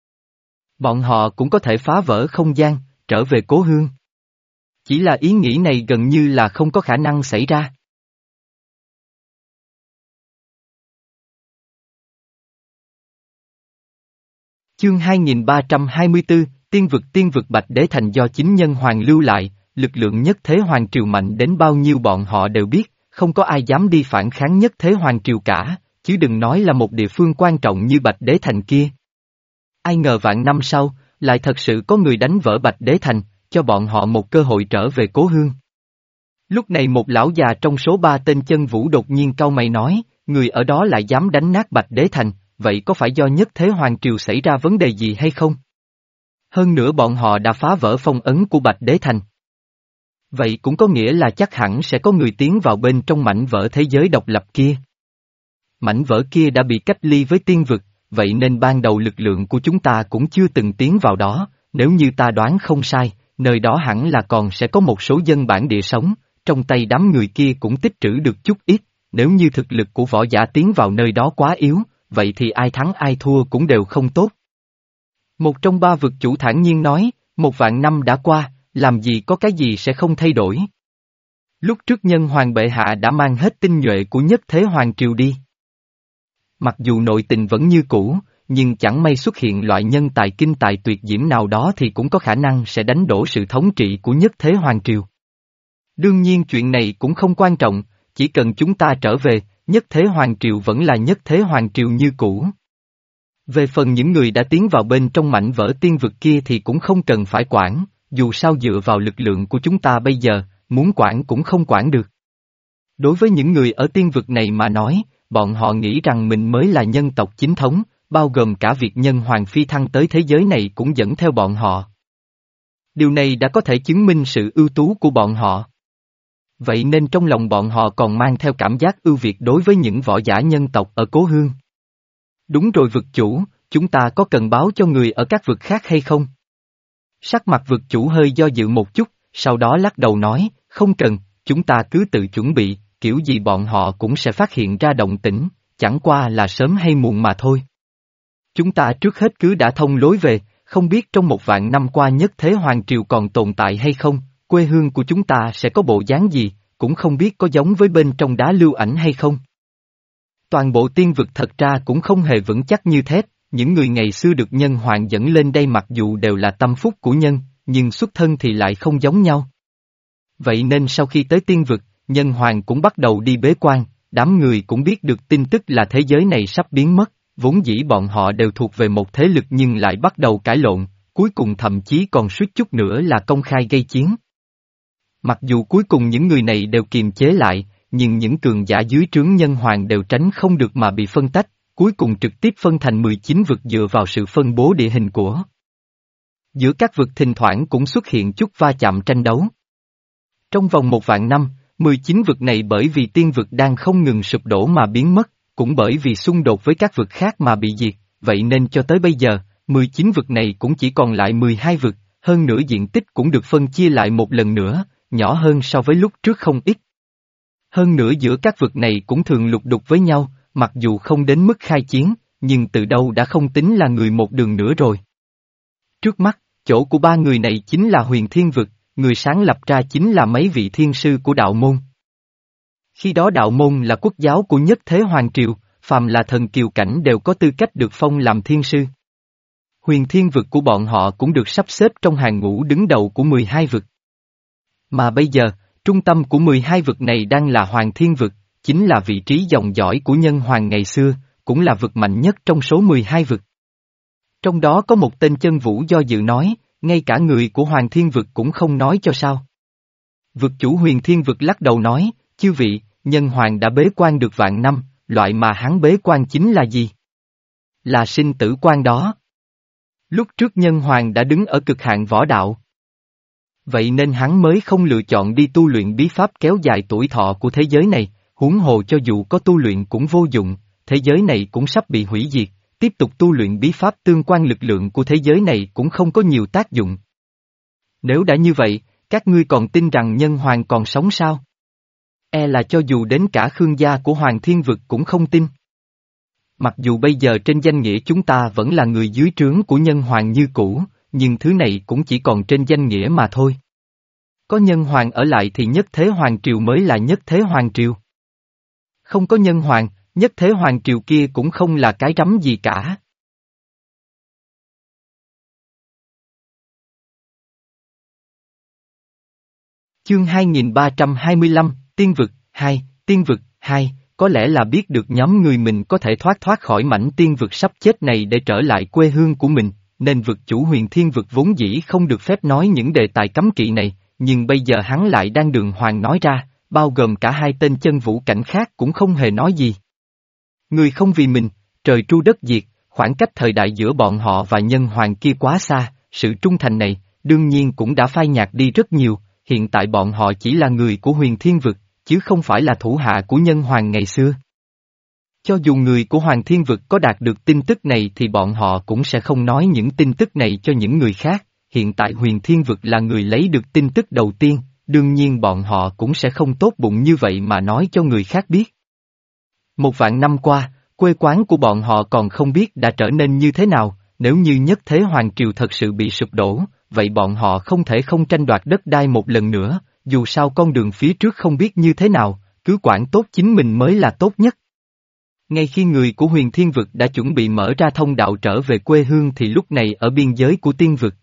Bọn họ cũng có thể phá vỡ không gian, trở về cố hương. Chỉ là ý nghĩ này gần như là không có khả năng xảy ra. Chương hai nghìn ba trăm hai mươi tư, Tiên vực Tiên vực Bạch Đế Thành do chính nhân hoàng lưu lại, lực lượng nhất thế hoàng triều mạnh đến bao nhiêu bọn họ đều biết, không có ai dám đi phản kháng nhất thế hoàng triều cả, chứ đừng nói là một địa phương quan trọng như Bạch Đế Thành kia. Ai ngờ vạn năm sau, lại thật sự có người đánh vỡ Bạch Đế Thành, cho bọn họ một cơ hội trở về cố hương. Lúc này một lão già trong số ba tên chân vũ đột nhiên cau mày nói, người ở đó lại dám đánh nát Bạch Đế Thành, vậy có phải do nhất thế hoàng triều xảy ra vấn đề gì hay không? Hơn nữa bọn họ đã phá vỡ phong ấn của Bạch Đế Thành. Vậy cũng có nghĩa là chắc hẳn sẽ có người tiến vào bên trong mảnh vỡ thế giới độc lập kia. Mảnh vỡ kia đã bị cách ly với tiên vực, vậy nên ban đầu lực lượng của chúng ta cũng chưa từng tiến vào đó, nếu như ta đoán không sai, nơi đó hẳn là còn sẽ có một số dân bản địa sống, trong tay đám người kia cũng tích trữ được chút ít, nếu như thực lực của võ giả tiến vào nơi đó quá yếu, vậy thì ai thắng ai thua cũng đều không tốt. Một trong ba vực chủ thản nhiên nói, một vạn năm đã qua, làm gì có cái gì sẽ không thay đổi. Lúc trước nhân hoàng bệ hạ đã mang hết tinh nhuệ của nhất thế hoàng triều đi. Mặc dù nội tình vẫn như cũ, nhưng chẳng may xuất hiện loại nhân tài kinh tài tuyệt diễm nào đó thì cũng có khả năng sẽ đánh đổ sự thống trị của nhất thế hoàng triều. Đương nhiên chuyện này cũng không quan trọng, chỉ cần chúng ta trở về, nhất thế hoàng triều vẫn là nhất thế hoàng triều như cũ. Về phần những người đã tiến vào bên trong mảnh vỡ tiên vực kia thì cũng không cần phải quản, dù sao dựa vào lực lượng của chúng ta bây giờ, muốn quản cũng không quản được. Đối với những người ở tiên vực này mà nói, bọn họ nghĩ rằng mình mới là nhân tộc chính thống, bao gồm cả việc nhân hoàng phi thăng tới thế giới này cũng dẫn theo bọn họ. Điều này đã có thể chứng minh sự ưu tú của bọn họ. Vậy nên trong lòng bọn họ còn mang theo cảm giác ưu việt đối với những võ giả nhân tộc ở cố hương. Đúng rồi vực chủ, chúng ta có cần báo cho người ở các vực khác hay không? Sắc mặt vực chủ hơi do dự một chút, sau đó lắc đầu nói, không cần, chúng ta cứ tự chuẩn bị, kiểu gì bọn họ cũng sẽ phát hiện ra động tĩnh, chẳng qua là sớm hay muộn mà thôi. Chúng ta trước hết cứ đã thông lối về, không biết trong một vạn năm qua nhất thế hoàng triều còn tồn tại hay không, quê hương của chúng ta sẽ có bộ dáng gì, cũng không biết có giống với bên trong đá lưu ảnh hay không. Toàn bộ tiên vực thật ra cũng không hề vững chắc như thép, những người ngày xưa được nhân hoàng dẫn lên đây mặc dù đều là tâm phúc của nhân, nhưng xuất thân thì lại không giống nhau. Vậy nên sau khi tới tiên vực, nhân hoàng cũng bắt đầu đi bế quan, đám người cũng biết được tin tức là thế giới này sắp biến mất, vốn dĩ bọn họ đều thuộc về một thế lực nhưng lại bắt đầu cãi lộn, cuối cùng thậm chí còn suýt chút nữa là công khai gây chiến. Mặc dù cuối cùng những người này đều kiềm chế lại, nhưng những cường giả dưới trướng nhân hoàng đều tránh không được mà bị phân tách, cuối cùng trực tiếp phân thành mười chín vực dựa vào sự phân bố địa hình của. Giữa các vực thỉnh thoảng cũng xuất hiện chút va chạm tranh đấu. Trong vòng một vạn năm, mười chín vực này bởi vì tiên vực đang không ngừng sụp đổ mà biến mất, cũng bởi vì xung đột với các vực khác mà bị diệt, vậy nên cho tới bây giờ, mười chín vực này cũng chỉ còn lại mười hai vực, hơn nữa diện tích cũng được phân chia lại một lần nữa, nhỏ hơn so với lúc trước không ít. Hơn nữa giữa các vực này cũng thường lục đục với nhau, mặc dù không đến mức khai chiến, nhưng từ đâu đã không tính là người một đường nữa rồi. Trước mắt, chỗ của ba người này chính là Huyền Thiên Vực, người sáng lập ra chính là mấy vị thiên sư của đạo môn. Khi đó đạo môn là quốc giáo của nhất thế hoàng triều, phàm là thần kiều cảnh đều có tư cách được phong làm thiên sư. Huyền Thiên Vực của bọn họ cũng được sắp xếp trong hàng ngũ đứng đầu của mười hai vực. Mà bây giờ, trung tâm của mười hai vực này đang là Hoàng Thiên Vực, chính là vị trí dòng dõi của nhân hoàng ngày xưa, cũng là vực mạnh nhất trong số mười hai vực. Trong đó có một tên chân vũ do dự nói, ngay cả người của Hoàng Thiên Vực cũng không nói cho sao. Vực chủ Huyền Thiên Vực lắc đầu nói, chư vị, nhân hoàng đã bế quan được vạn năm, loại mà hắn bế quan chính là gì? Là sinh tử quan đó. Lúc trước nhân hoàng đã đứng ở cực hạn võ đạo. Vậy nên hắn mới không lựa chọn đi tu luyện bí pháp kéo dài tuổi thọ của thế giới này, huống hồ cho dù có tu luyện cũng vô dụng, thế giới này cũng sắp bị hủy diệt, tiếp tục tu luyện bí pháp tương quan lực lượng của thế giới này cũng không có nhiều tác dụng. Nếu đã như vậy, các ngươi còn tin rằng nhân hoàng còn sống sao? E là cho dù đến cả Khương gia của Hoàng Thiên Vực cũng không tin. Mặc dù bây giờ trên danh nghĩa chúng ta vẫn là người dưới trướng của nhân hoàng như cũ, nhưng thứ này cũng chỉ còn trên danh nghĩa mà thôi. Có nhân hoàng ở lại thì nhất thế hoàng triều mới là nhất thế hoàng triều. Không có nhân hoàng, nhất thế hoàng triều kia cũng không là cái rắm gì cả. Chương hai nghìn ba trăm hai mươi lăm, Tiên vực, hai, Tiên vực, hai, có có lẽ là biết được nhóm người mình có thể thoát thoát khỏi mảnh tiên vực sắp chết này để trở lại quê hương của mình, nên vực chủ Huyền Thiên vực vốn dĩ không được phép nói những đề tài cấm kỵ này, nhưng bây giờ hắn lại đang đường hoàng nói ra, bao gồm cả hai tên chân vũ cảnh khác cũng không hề nói gì. Người không vì mình, trời tru đất diệt, khoảng cách thời đại giữa bọn họ và nhân hoàng kia quá xa, sự trung thành này, đương nhiên cũng đã phai nhạt đi rất nhiều, hiện tại bọn họ chỉ là người của Huyền Thiên vực, chứ không phải là thủ hạ của nhân hoàng ngày xưa. Cho dù người của Hoàng Thiên vực có đạt được tin tức này thì bọn họ cũng sẽ không nói những tin tức này cho những người khác, hiện tại Huyền Thiên vực là người lấy được tin tức đầu tiên, đương nhiên bọn họ cũng sẽ không tốt bụng như vậy mà nói cho người khác biết. Một vạn năm qua, quê quán của bọn họ còn không biết đã trở nên như thế nào, nếu như nhất thế Hoàng Triều thật sự bị sụp đổ, vậy bọn họ không thể không tranh đoạt đất đai một lần nữa, dù sao con đường phía trước không biết như thế nào, cứ quản tốt chính mình mới là tốt nhất. Ngay khi người của Huyền Thiên vực đã chuẩn bị mở ra thông đạo trở về quê hương thì lúc này ở biên giới của tiên vực.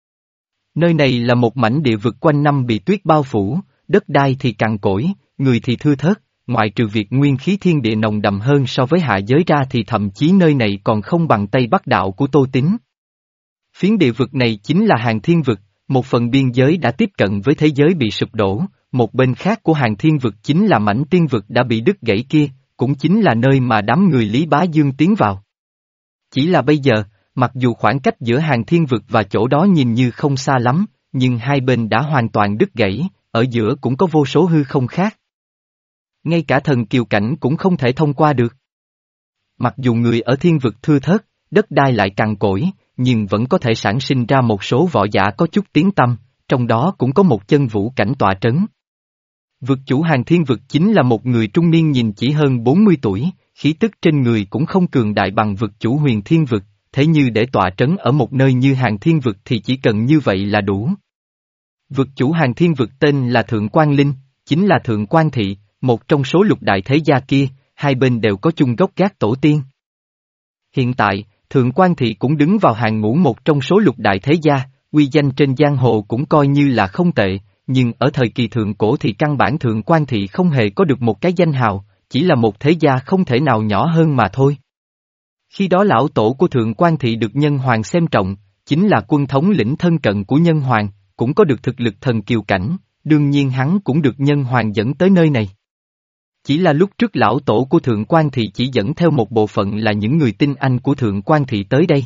Nơi này là một mảnh địa vực quanh năm bị tuyết bao phủ, đất đai thì cằn cỗi, người thì thưa thớt, ngoại trừ việc nguyên khí thiên địa nồng đậm hơn so với hạ giới ra thì thậm chí nơi này còn không bằng Tây Bắc đạo của Tô Tín. Phiến địa vực này chính là Hàng Thiên vực, một phần biên giới đã tiếp cận với thế giới bị sụp đổ, một bên khác của Hàng Thiên vực chính là mảnh tiên vực đã bị đứt gãy kia, cũng chính là nơi mà đám người Lý Bá Dương tiến vào. Chỉ là bây giờ, mặc dù khoảng cách giữa Hàng Thiên vực và chỗ đó nhìn như không xa lắm, nhưng hai bên đã hoàn toàn đứt gãy, ở giữa cũng có vô số hư không khác. Ngay cả thần kiều cảnh cũng không thể thông qua được. Mặc dù người ở thiên vực thưa thớt, đất đai lại cằn cỗi, nhưng vẫn có thể sản sinh ra một số võ giả có chút tiếng tăm, trong đó cũng có một chân vũ cảnh tọa trấn. Vực chủ Hàng Thiên vực chính là một người trung niên nhìn chỉ hơn bốn mươi tuổi, khí tức trên người cũng không cường đại bằng vực chủ Huyền Thiên vực, thế như để tọa trấn ở một nơi như Hàng Thiên vực thì chỉ cần như vậy là đủ. Vực chủ Hàng Thiên vực tên là Thượng Quan Linh, chính là Thượng Quan Thị, một trong số lục đại thế gia kia, hai bên đều có chung gốc gác tổ tiên. Hiện tại, Thượng Quan Thị cũng đứng vào hàng ngũ một trong số lục đại thế gia, uy danh trên giang hồ cũng coi như là không tệ, nhưng ở thời kỳ thượng cổ thì căn bản Thượng Quan Thị không hề có được một cái danh hào, chỉ là một thế gia không thể nào nhỏ hơn mà thôi. Khi đó lão tổ của Thượng Quan Thị được nhân hoàng xem trọng, chính là quân thống lĩnh thân cận của nhân hoàng, cũng có được thực lực thần kiều cảnh, đương nhiên hắn cũng được nhân hoàng dẫn tới nơi này. Chỉ là lúc trước lão tổ của Thượng Quan Thị chỉ dẫn theo một bộ phận là những người tinh anh của Thượng Quan Thị tới đây.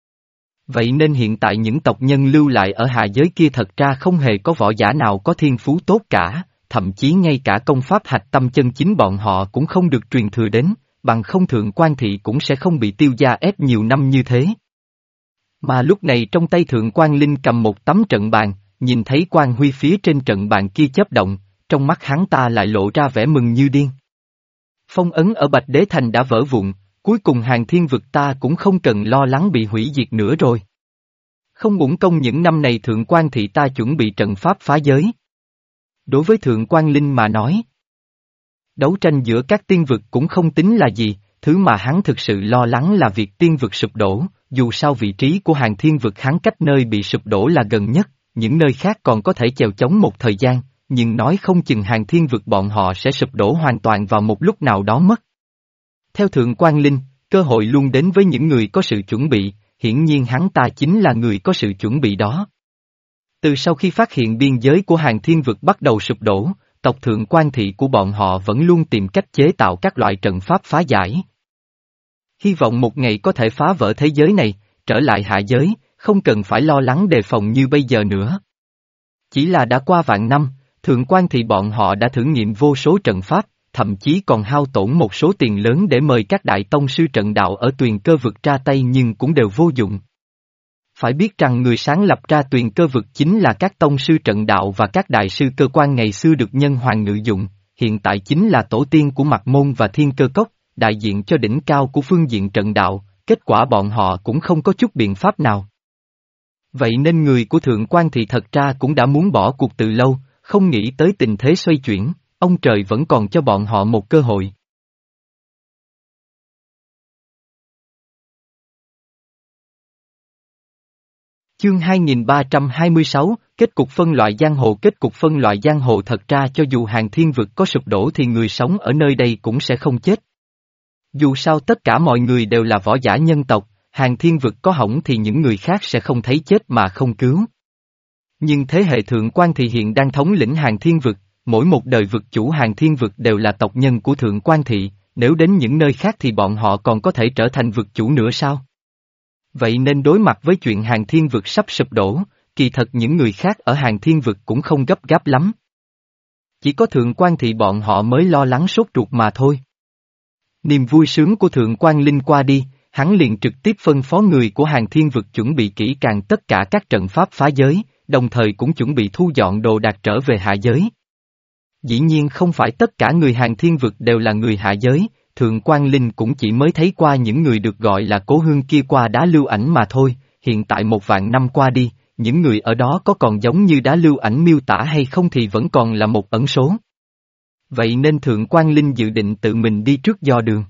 Vậy nên hiện tại những tộc nhân lưu lại ở hạ giới kia thật ra không hề có võ giả nào có thiên phú tốt cả, thậm chí ngay cả công pháp hạch tâm chân chính bọn họ cũng không được truyền thừa đến, bằng không Thượng Quan Thị cũng sẽ không bị tiêu gia ép nhiều năm như thế. Mà lúc này trong tay Thượng Quan Linh cầm một tấm trận bàn, nhìn thấy quang huy phía trên trận bàn kia chớp động, trong mắt hắn ta lại lộ ra vẻ mừng như điên. Phong ấn ở Bạch Đế Thành đã vỡ vụn, cuối cùng Hàng Thiên vực ta cũng không cần lo lắng bị hủy diệt nữa rồi. Không uổng công những năm này Thượng Quan Thị ta chuẩn bị trận pháp phá giới. Đối với Thượng Quan Linh mà nói, đấu tranh giữa các tiên vực cũng không tính là gì, thứ mà hắn thực sự lo lắng là việc tiên vực sụp đổ, dù sao vị trí của Hàng Thiên vực hắn cách nơi bị sụp đổ là gần nhất, những nơi khác còn có thể chèo chống một thời gian, nhưng nói không chừng Hàng Thiên vực bọn họ sẽ sụp đổ hoàn toàn vào một lúc nào đó mất. Theo Thượng Quan Linh, cơ hội luôn đến với những người có sự chuẩn bị, hiển nhiên hắn ta chính là người có sự chuẩn bị đó. Từ sau khi phát hiện biên giới của Hàng Thiên vực bắt đầu sụp đổ, tộc Thượng Quan Thị của bọn họ vẫn luôn tìm cách chế tạo các loại trận pháp phá giải. Hy vọng một ngày có thể phá vỡ thế giới này, trở lại hạ giới, không cần phải lo lắng đề phòng như bây giờ nữa. Chỉ là đã qua vạn năm, Thượng Quan Thị bọn họ đã thử nghiệm vô số trận pháp, thậm chí còn hao tổn một số tiền lớn để mời các đại tông sư trận đạo ở Tuyền Cơ vực ra tay nhưng cũng đều vô dụng. Phải biết rằng người sáng lập ra Tuyền Cơ vực chính là các tông sư trận đạo và các đại sư cơ quan ngày xưa được nhân hoàng ngự dụng, hiện tại chính là tổ tiên của Mạc Môn và Thiên Cơ Cốc, đại diện cho đỉnh cao của phương diện trận đạo, kết quả bọn họ cũng không có chút biện pháp nào. Vậy nên người của Thượng Quan Thị thật ra cũng đã muốn bỏ cuộc từ lâu, không nghĩ tới tình thế xoay chuyển, ông trời vẫn còn cho bọn họ một cơ hội. Chương hai nghìn ba trăm hai mươi sáu, kết cục phân loại giang hồ. Kết cục phân loại giang hồ. Thật ra cho dù hàng thiên vực có sụp đổ thì người sống ở nơi đây cũng sẽ không chết. Dù sao tất cả mọi người đều là võ giả nhân tộc, hàng thiên vực có hỏng thì những người khác sẽ không thấy chết mà không cứu. Nhưng thế hệ thượng quan thì hiện đang thống lĩnh hàng thiên vực, mỗi một đời vực chủ hàng thiên vực đều là tộc nhân của thượng quan thị, nếu đến những nơi khác thì bọn họ còn có thể trở thành vực chủ nữa sao? Vậy nên đối mặt với chuyện hàng thiên vực sắp sụp đổ, kỳ thật những người khác ở hàng thiên vực cũng không gấp gáp lắm. Chỉ có thượng quan thị bọn họ mới lo lắng sốt ruột mà thôi. Niềm vui sướng của thượng quan Linh qua đi, hắn liền trực tiếp phân phó người của hàng thiên vực chuẩn bị kỹ càng tất cả các trận pháp phá giới, đồng thời cũng chuẩn bị thu dọn đồ đạc trở về hạ giới. Dĩ nhiên không phải tất cả người hàng thiên vực đều là người hạ giới, thượng quan Linh cũng chỉ mới thấy qua những người được gọi là cố hương kia qua đá lưu ảnh mà thôi, hiện tại một vạn năm qua đi, những người ở đó có còn giống như đá lưu ảnh miêu tả hay không thì vẫn còn là một ẩn số. Vậy nên thượng quan Linh dự định tự mình đi trước dò đường.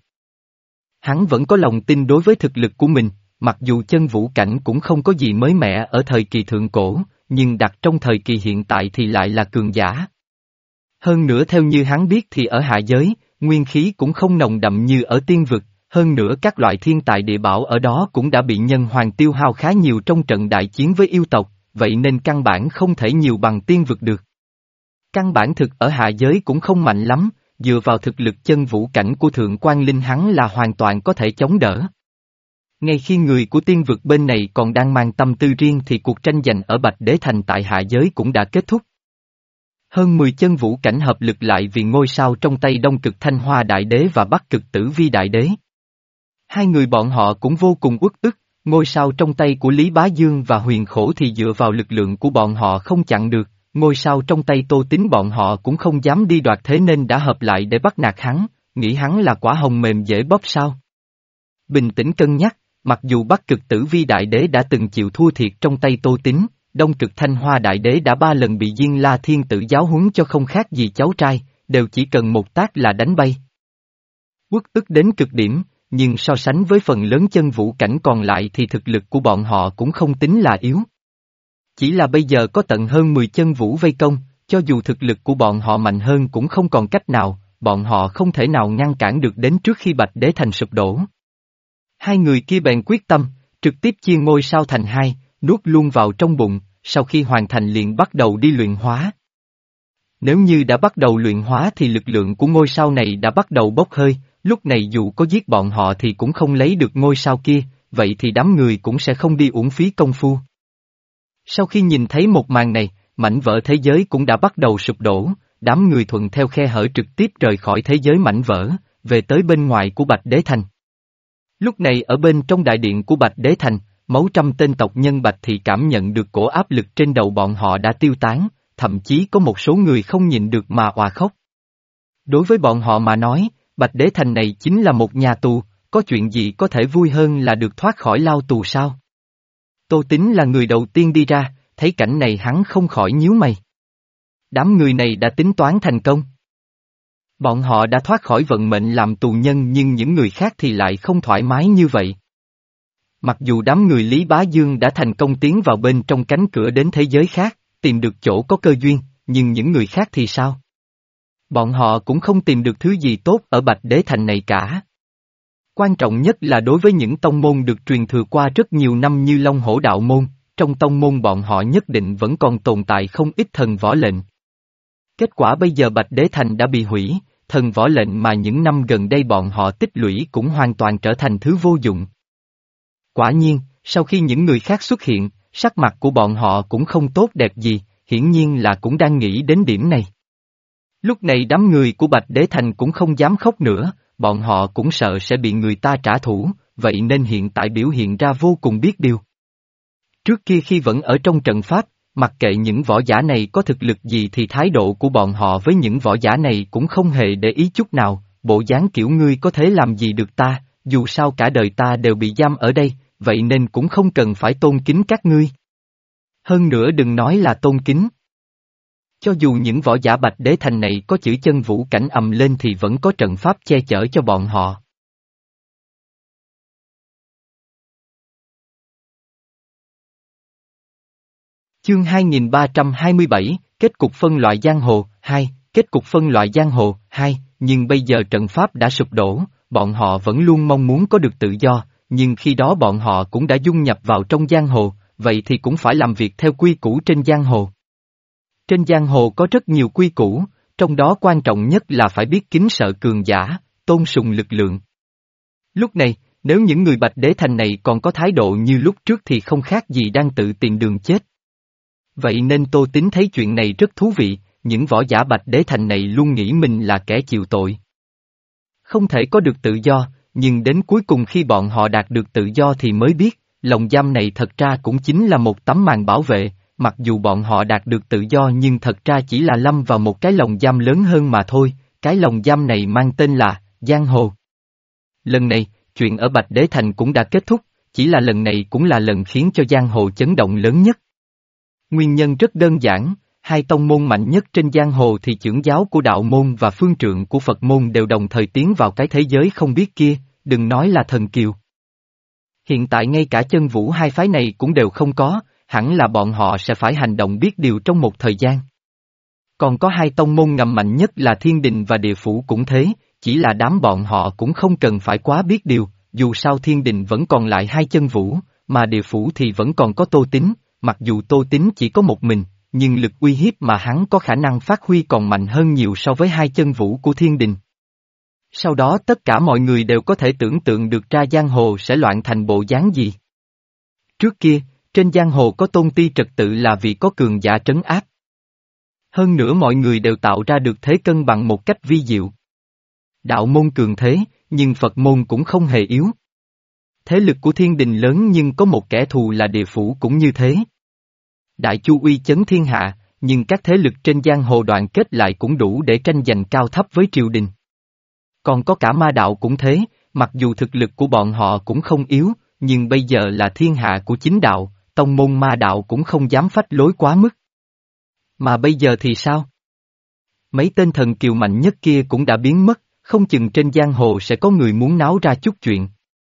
Hắn vẫn có lòng tin đối với thực lực của mình, mặc dù chân vũ cảnh cũng không có gì mới mẻ ở thời kỳ thượng cổ, nhưng đặt trong thời kỳ hiện tại thì lại là cường giả. Hơn nữa theo như hắn biết thì ở hạ giới, nguyên khí cũng không nồng đậm như ở tiên vực, hơn nữa các loại thiên tài địa bảo ở đó cũng đã bị nhân hoàng tiêu hao khá nhiều trong trận đại chiến với yêu tộc, vậy nên căn bản không thể nhiều bằng tiên vực được. Căn bản thực ở hạ giới cũng không mạnh lắm, dựa vào thực lực chân vũ cảnh của thượng quan Linh hắn là hoàn toàn có thể chống đỡ. Ngay khi người của tiên vực bên này còn đang mang tâm tư riêng thì cuộc tranh giành ở Bạch Đế Thành tại hạ giới cũng đã kết thúc. Hơn mười chân vũ cảnh hợp lực lại vì ngôi sao trong tay Đông Cực Thanh Hoa Đại Đế và Bắc Cực Tử Vi Đại Đế. Hai người bọn họ cũng vô cùng uất ức, ngôi sao trong tay của Lý Bá Dương và Huyền Khổ thì dựa vào lực lượng của bọn họ không chặn được, ngôi sao trong tay Tô Tín bọn họ cũng không dám đi đoạt thế nên đã hợp lại để bắt nạt hắn, nghĩ hắn là quả hồng mềm dễ bóp sao. Bình tĩnh cân nhắc, mặc dù Bắc Cực Tử Vi Đại Đế đã từng chịu thua thiệt trong tay Tô Tín, Đông Cực Thanh Hoa Đại Đế đã ba lần bị Diên La Thiên Tử giáo huấn cho không khác gì cháu trai, đều chỉ cần một tác là đánh bay. Uất ức đến cực điểm, nhưng so sánh với phần lớn chân vũ cảnh còn lại thì thực lực của bọn họ cũng không tính là yếu. Chỉ là bây giờ có tận hơn mười chân vũ vây công, cho dù thực lực của bọn họ mạnh hơn cũng không còn cách nào, bọn họ không thể nào ngăn cản được đến trước khi Bạch Đế Thành sụp đổ. Hai người kia bèn quyết tâm, trực tiếp chia ngôi sao thành hai, nuốt luôn vào trong bụng, sau khi hoàn thành liền bắt đầu đi luyện hóa. Nếu như đã bắt đầu luyện hóa thì lực lượng của ngôi sao này đã bắt đầu bốc hơi, lúc này dù có giết bọn họ thì cũng không lấy được ngôi sao kia, vậy thì đám người cũng sẽ không đi uổng phí công phu. Sau khi nhìn thấy một màn này, mảnh vỡ thế giới cũng đã bắt đầu sụp đổ, đám người thuận theo khe hở trực tiếp rời khỏi thế giới mảnh vỡ, về tới bên ngoài của Bạch Đế Thành. Lúc này ở bên trong đại điện của Bạch Đế Thành, mấy trăm tên tộc nhân Bạch thì cảm nhận được cổ áp lực trên đầu bọn họ đã tiêu tán, thậm chí có một số người không nhịn được mà òa khóc. Đối với bọn họ mà nói, Bạch Đế Thành này chính là một nhà tù, có chuyện gì có thể vui hơn là được thoát khỏi lao tù sao? Tô Tín là người đầu tiên đi ra, thấy cảnh này hắn không khỏi nhíu mày. Đám người này đã tính toán thành công. Bọn họ đã thoát khỏi vận mệnh làm tù nhân nhưng những người khác thì lại không thoải mái như vậy. Mặc dù đám người Lý Bá Dương đã thành công tiến vào bên trong cánh cửa đến thế giới khác, tìm được chỗ có cơ duyên, nhưng những người khác thì sao? Bọn họ cũng không tìm được thứ gì tốt ở Bạch Đế Thành này cả. Quan trọng nhất là đối với những tông môn được truyền thừa qua rất nhiều năm như Long Hổ Đạo Môn, trong tông môn bọn họ nhất định vẫn còn tồn tại không ít thần võ lệnh. Kết quả bây giờ Bạch Đế Thành đã bị hủy, thần võ lệnh mà những năm gần đây bọn họ tích lũy cũng hoàn toàn trở thành thứ vô dụng. Quả nhiên, sau khi những người khác xuất hiện, sắc mặt của bọn họ cũng không tốt đẹp gì, hiển nhiên là cũng đang nghĩ đến điểm này. Lúc này đám người của Bạch Đế Thành cũng không dám khóc nữa, bọn họ cũng sợ sẽ bị người ta trả thù, vậy nên hiện tại biểu hiện ra vô cùng biết điều. Trước kia khi vẫn ở trong trận pháp, mặc kệ những võ giả này có thực lực gì thì thái độ của bọn họ với những võ giả này cũng không hề để ý chút nào, bộ dáng kiểu ngươi có thể làm gì được ta, dù sao cả đời ta đều bị giam ở đây, vậy nên cũng không cần phải tôn kính các ngươi. Hơn nữa đừng nói là tôn kính. Cho dù những võ giả Bạch Đế Thành này có chữ chân vũ cảnh ầm lên thì vẫn có trận pháp che chở cho bọn họ. Chương hai nghìn ba trăm hai mươi bảy, kết cục phân loại giang hồ, hai, kết cục phân loại giang hồ, hai, nhưng bây giờ trận pháp đã sụp đổ, bọn họ vẫn luôn mong muốn có được tự do, nhưng khi đó bọn họ cũng đã dung nhập vào trong giang hồ, vậy thì cũng phải làm việc theo quy củ trên giang hồ. Trên giang hồ có rất nhiều quy củ, trong đó quan trọng nhất là phải biết kính sợ cường giả, tôn sùng lực lượng. Lúc này, nếu những người Bạch Đế Thành này còn có thái độ như lúc trước thì không khác gì đang tự tìm đường chết. Vậy nên Tô Tín thấy chuyện này rất thú vị, những võ giả Bạch Đế Thành này luôn nghĩ mình là kẻ chịu tội. Không thể có được tự do, nhưng đến cuối cùng khi bọn họ đạt được tự do thì mới biết, lồng giam này thật ra cũng chính là một tấm màn bảo vệ, mặc dù bọn họ đạt được tự do nhưng thật ra chỉ là lâm vào một cái lồng giam lớn hơn mà thôi, cái lồng giam này mang tên là giang hồ. Lần này, chuyện ở Bạch Đế Thành cũng đã kết thúc, chỉ là lần này cũng là lần khiến cho giang hồ chấn động lớn nhất. Nguyên nhân rất đơn giản, hai tông môn mạnh nhất trên giang hồ thì chưởng giáo của đạo môn và phương trượng của Phật môn đều đồng thời tiến vào cái thế giới không biết kia, đừng nói là thần kiều. Hiện tại ngay cả chân vũ hai phái này cũng đều không có, hẳn là bọn họ sẽ phải hành động biết điều trong một thời gian. Còn có hai tông môn ngầm mạnh nhất là Thiên Đình và Địa Phủ cũng thế, chỉ là đám bọn họ cũng không cần phải quá biết điều, dù sao Thiên Đình vẫn còn lại hai chân vũ, mà Địa Phủ thì vẫn còn có Tô Tín, mặc dù Tô Tín chỉ có một mình, nhưng lực uy hiếp mà hắn có khả năng phát huy còn mạnh hơn nhiều so với hai chân vũ của Thiên Đình. Sau đó tất cả mọi người đều có thể tưởng tượng được ra giang hồ sẽ loạn thành bộ dáng gì. Trước kia, trên giang hồ có tôn ti trật tự là vì có cường giả trấn áp. Hơn nữa mọi người đều tạo ra được thế cân bằng một cách vi diệu. Đạo môn cường thế, nhưng Phật môn cũng không hề yếu. Thế lực của Thiên Đình lớn nhưng có một kẻ thù là Địa Phủ cũng như thế. Đại Chu uy chấn thiên hạ, nhưng các thế lực trên giang hồ đoàn kết lại cũng đủ để tranh giành cao thấp với triều đình. Còn có cả ma đạo cũng thế, mặc dù thực lực của bọn họ cũng không yếu, nhưng bây giờ là thiên hạ của chính đạo, tông môn ma đạo cũng không dám phách lối quá mức. Mà bây giờ thì sao? Mấy tên thần kiều mạnh nhất kia cũng đã biến mất, không chừng trên giang hồ sẽ có người muốn náo ra chút chuyện.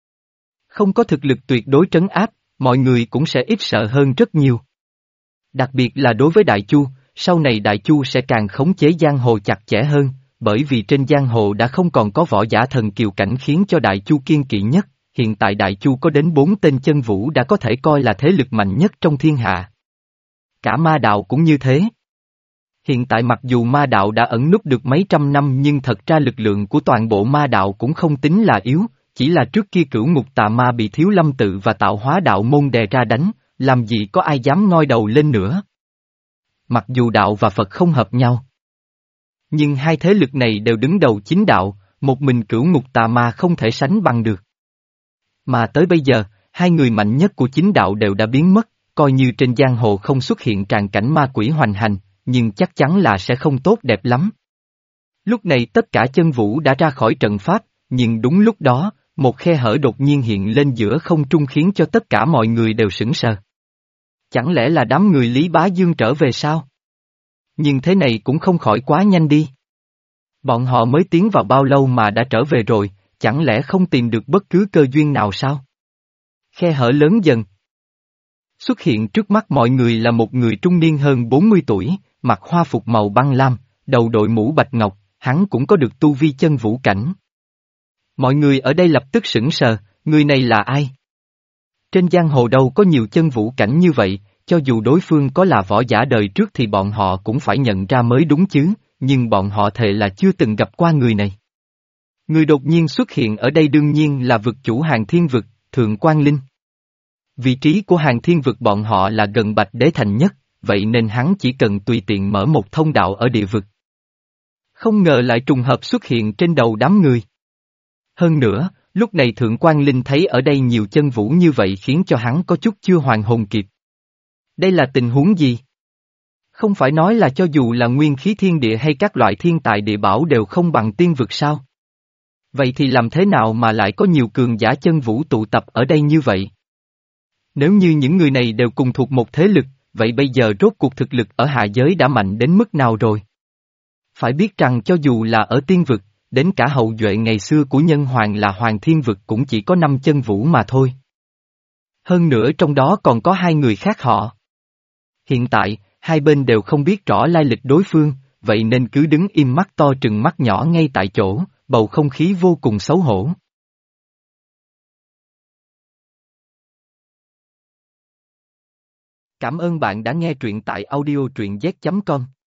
Không có thực lực tuyệt đối trấn áp, mọi người cũng sẽ ít sợ hơn rất nhiều. Đặc biệt là đối với Đại Chu, sau này Đại Chu sẽ càng khống chế giang hồ chặt chẽ hơn, bởi vì trên giang hồ đã không còn có võ giả thần kiều cảnh khiến cho Đại Chu kiên kỵ nhất, hiện tại Đại Chu có đến bốn tên chân vũ đã có thể coi là thế lực mạnh nhất trong thiên hạ. Cả ma đạo cũng như thế. Hiện tại mặc dù ma đạo đã ẩn núp được mấy trăm năm nhưng thật ra lực lượng của toàn bộ ma đạo cũng không tính là yếu, chỉ là trước kia cửu ngục tà ma bị Thiếu Lâm Tự và Tạo Hóa đạo môn đè ra đánh, làm gì có ai dám ngoi đầu lên nữa. Mặc dù đạo và Phật không hợp nhau. Nhưng hai thế lực này đều đứng đầu chính đạo, một mình cửu ngục tà ma không thể sánh bằng được. Mà tới bây giờ, hai người mạnh nhất của chính đạo đều đã biến mất, coi như trên giang hồ không xuất hiện tràn cảnh ma quỷ hoành hành, nhưng chắc chắn là sẽ không tốt đẹp lắm. Lúc này tất cả chân vũ đã ra khỏi trận pháp, nhưng đúng lúc đó, một khe hở đột nhiên hiện lên giữa không trung khiến cho tất cả mọi người đều sững sờ. Chẳng lẽ là đám người Lý Bá Dương trở về sao? Nhưng thế này cũng không khỏi quá nhanh đi. Bọn họ mới tiến vào bao lâu mà đã trở về rồi, chẳng lẽ không tìm được bất cứ cơ duyên nào sao? Khe hở lớn dần. Xuất hiện trước mắt mọi người là một người trung niên hơn bốn mươi tuổi, mặc hoa phục màu băng lam, đầu đội mũ bạch ngọc, hắn cũng có được tu vi chân vũ cảnh. Mọi người ở đây lập tức sững sờ, người này là ai? Trên giang hồ đâu có nhiều chân vũ cảnh như vậy, cho dù đối phương có là võ giả đời trước thì bọn họ cũng phải nhận ra mới đúng chứ, nhưng bọn họ thề là chưa từng gặp qua người này. Người đột nhiên xuất hiện ở đây đương nhiên là vực chủ Hàng Thiên Vực, Thượng Quan Linh. Vị trí của Hàng Thiên Vực bọn họ là gần Bạch Đế Thành nhất, vậy nên hắn chỉ cần tùy tiện mở một thông đạo ở địa vực. Không ngờ lại trùng hợp xuất hiện trên đầu đám người. Hơn nữa, lúc này Thượng Quan Linh thấy ở đây nhiều chân vũ như vậy khiến cho hắn có chút chưa hoàn hồn kịp. Đây là tình huống gì? Không phải nói là cho dù là nguyên khí thiên địa hay các loại thiên tài địa bảo đều không bằng tiên vực sao? Vậy thì làm thế nào mà lại có nhiều cường giả chân vũ tụ tập ở đây như vậy? Nếu như những người này đều cùng thuộc một thế lực, vậy bây giờ rốt cuộc thực lực ở hạ giới đã mạnh đến mức nào rồi? Phải biết rằng cho dù là ở tiên vực, đến cả hậu duệ ngày xưa của nhân hoàng là Hoàng Thiên Vực cũng chỉ có năm chân vũ mà thôi. Hơn nữa trong đó còn có hai người khác họ. Hiện tại, hai bên đều không biết rõ lai lịch đối phương, vậy nên cứ đứng im mắt to trừng mắt nhỏ ngay tại chỗ, bầu không khí vô cùng xấu hổ. Cảm ơn bạn đã nghe truyện tại audio truyện z chấm com.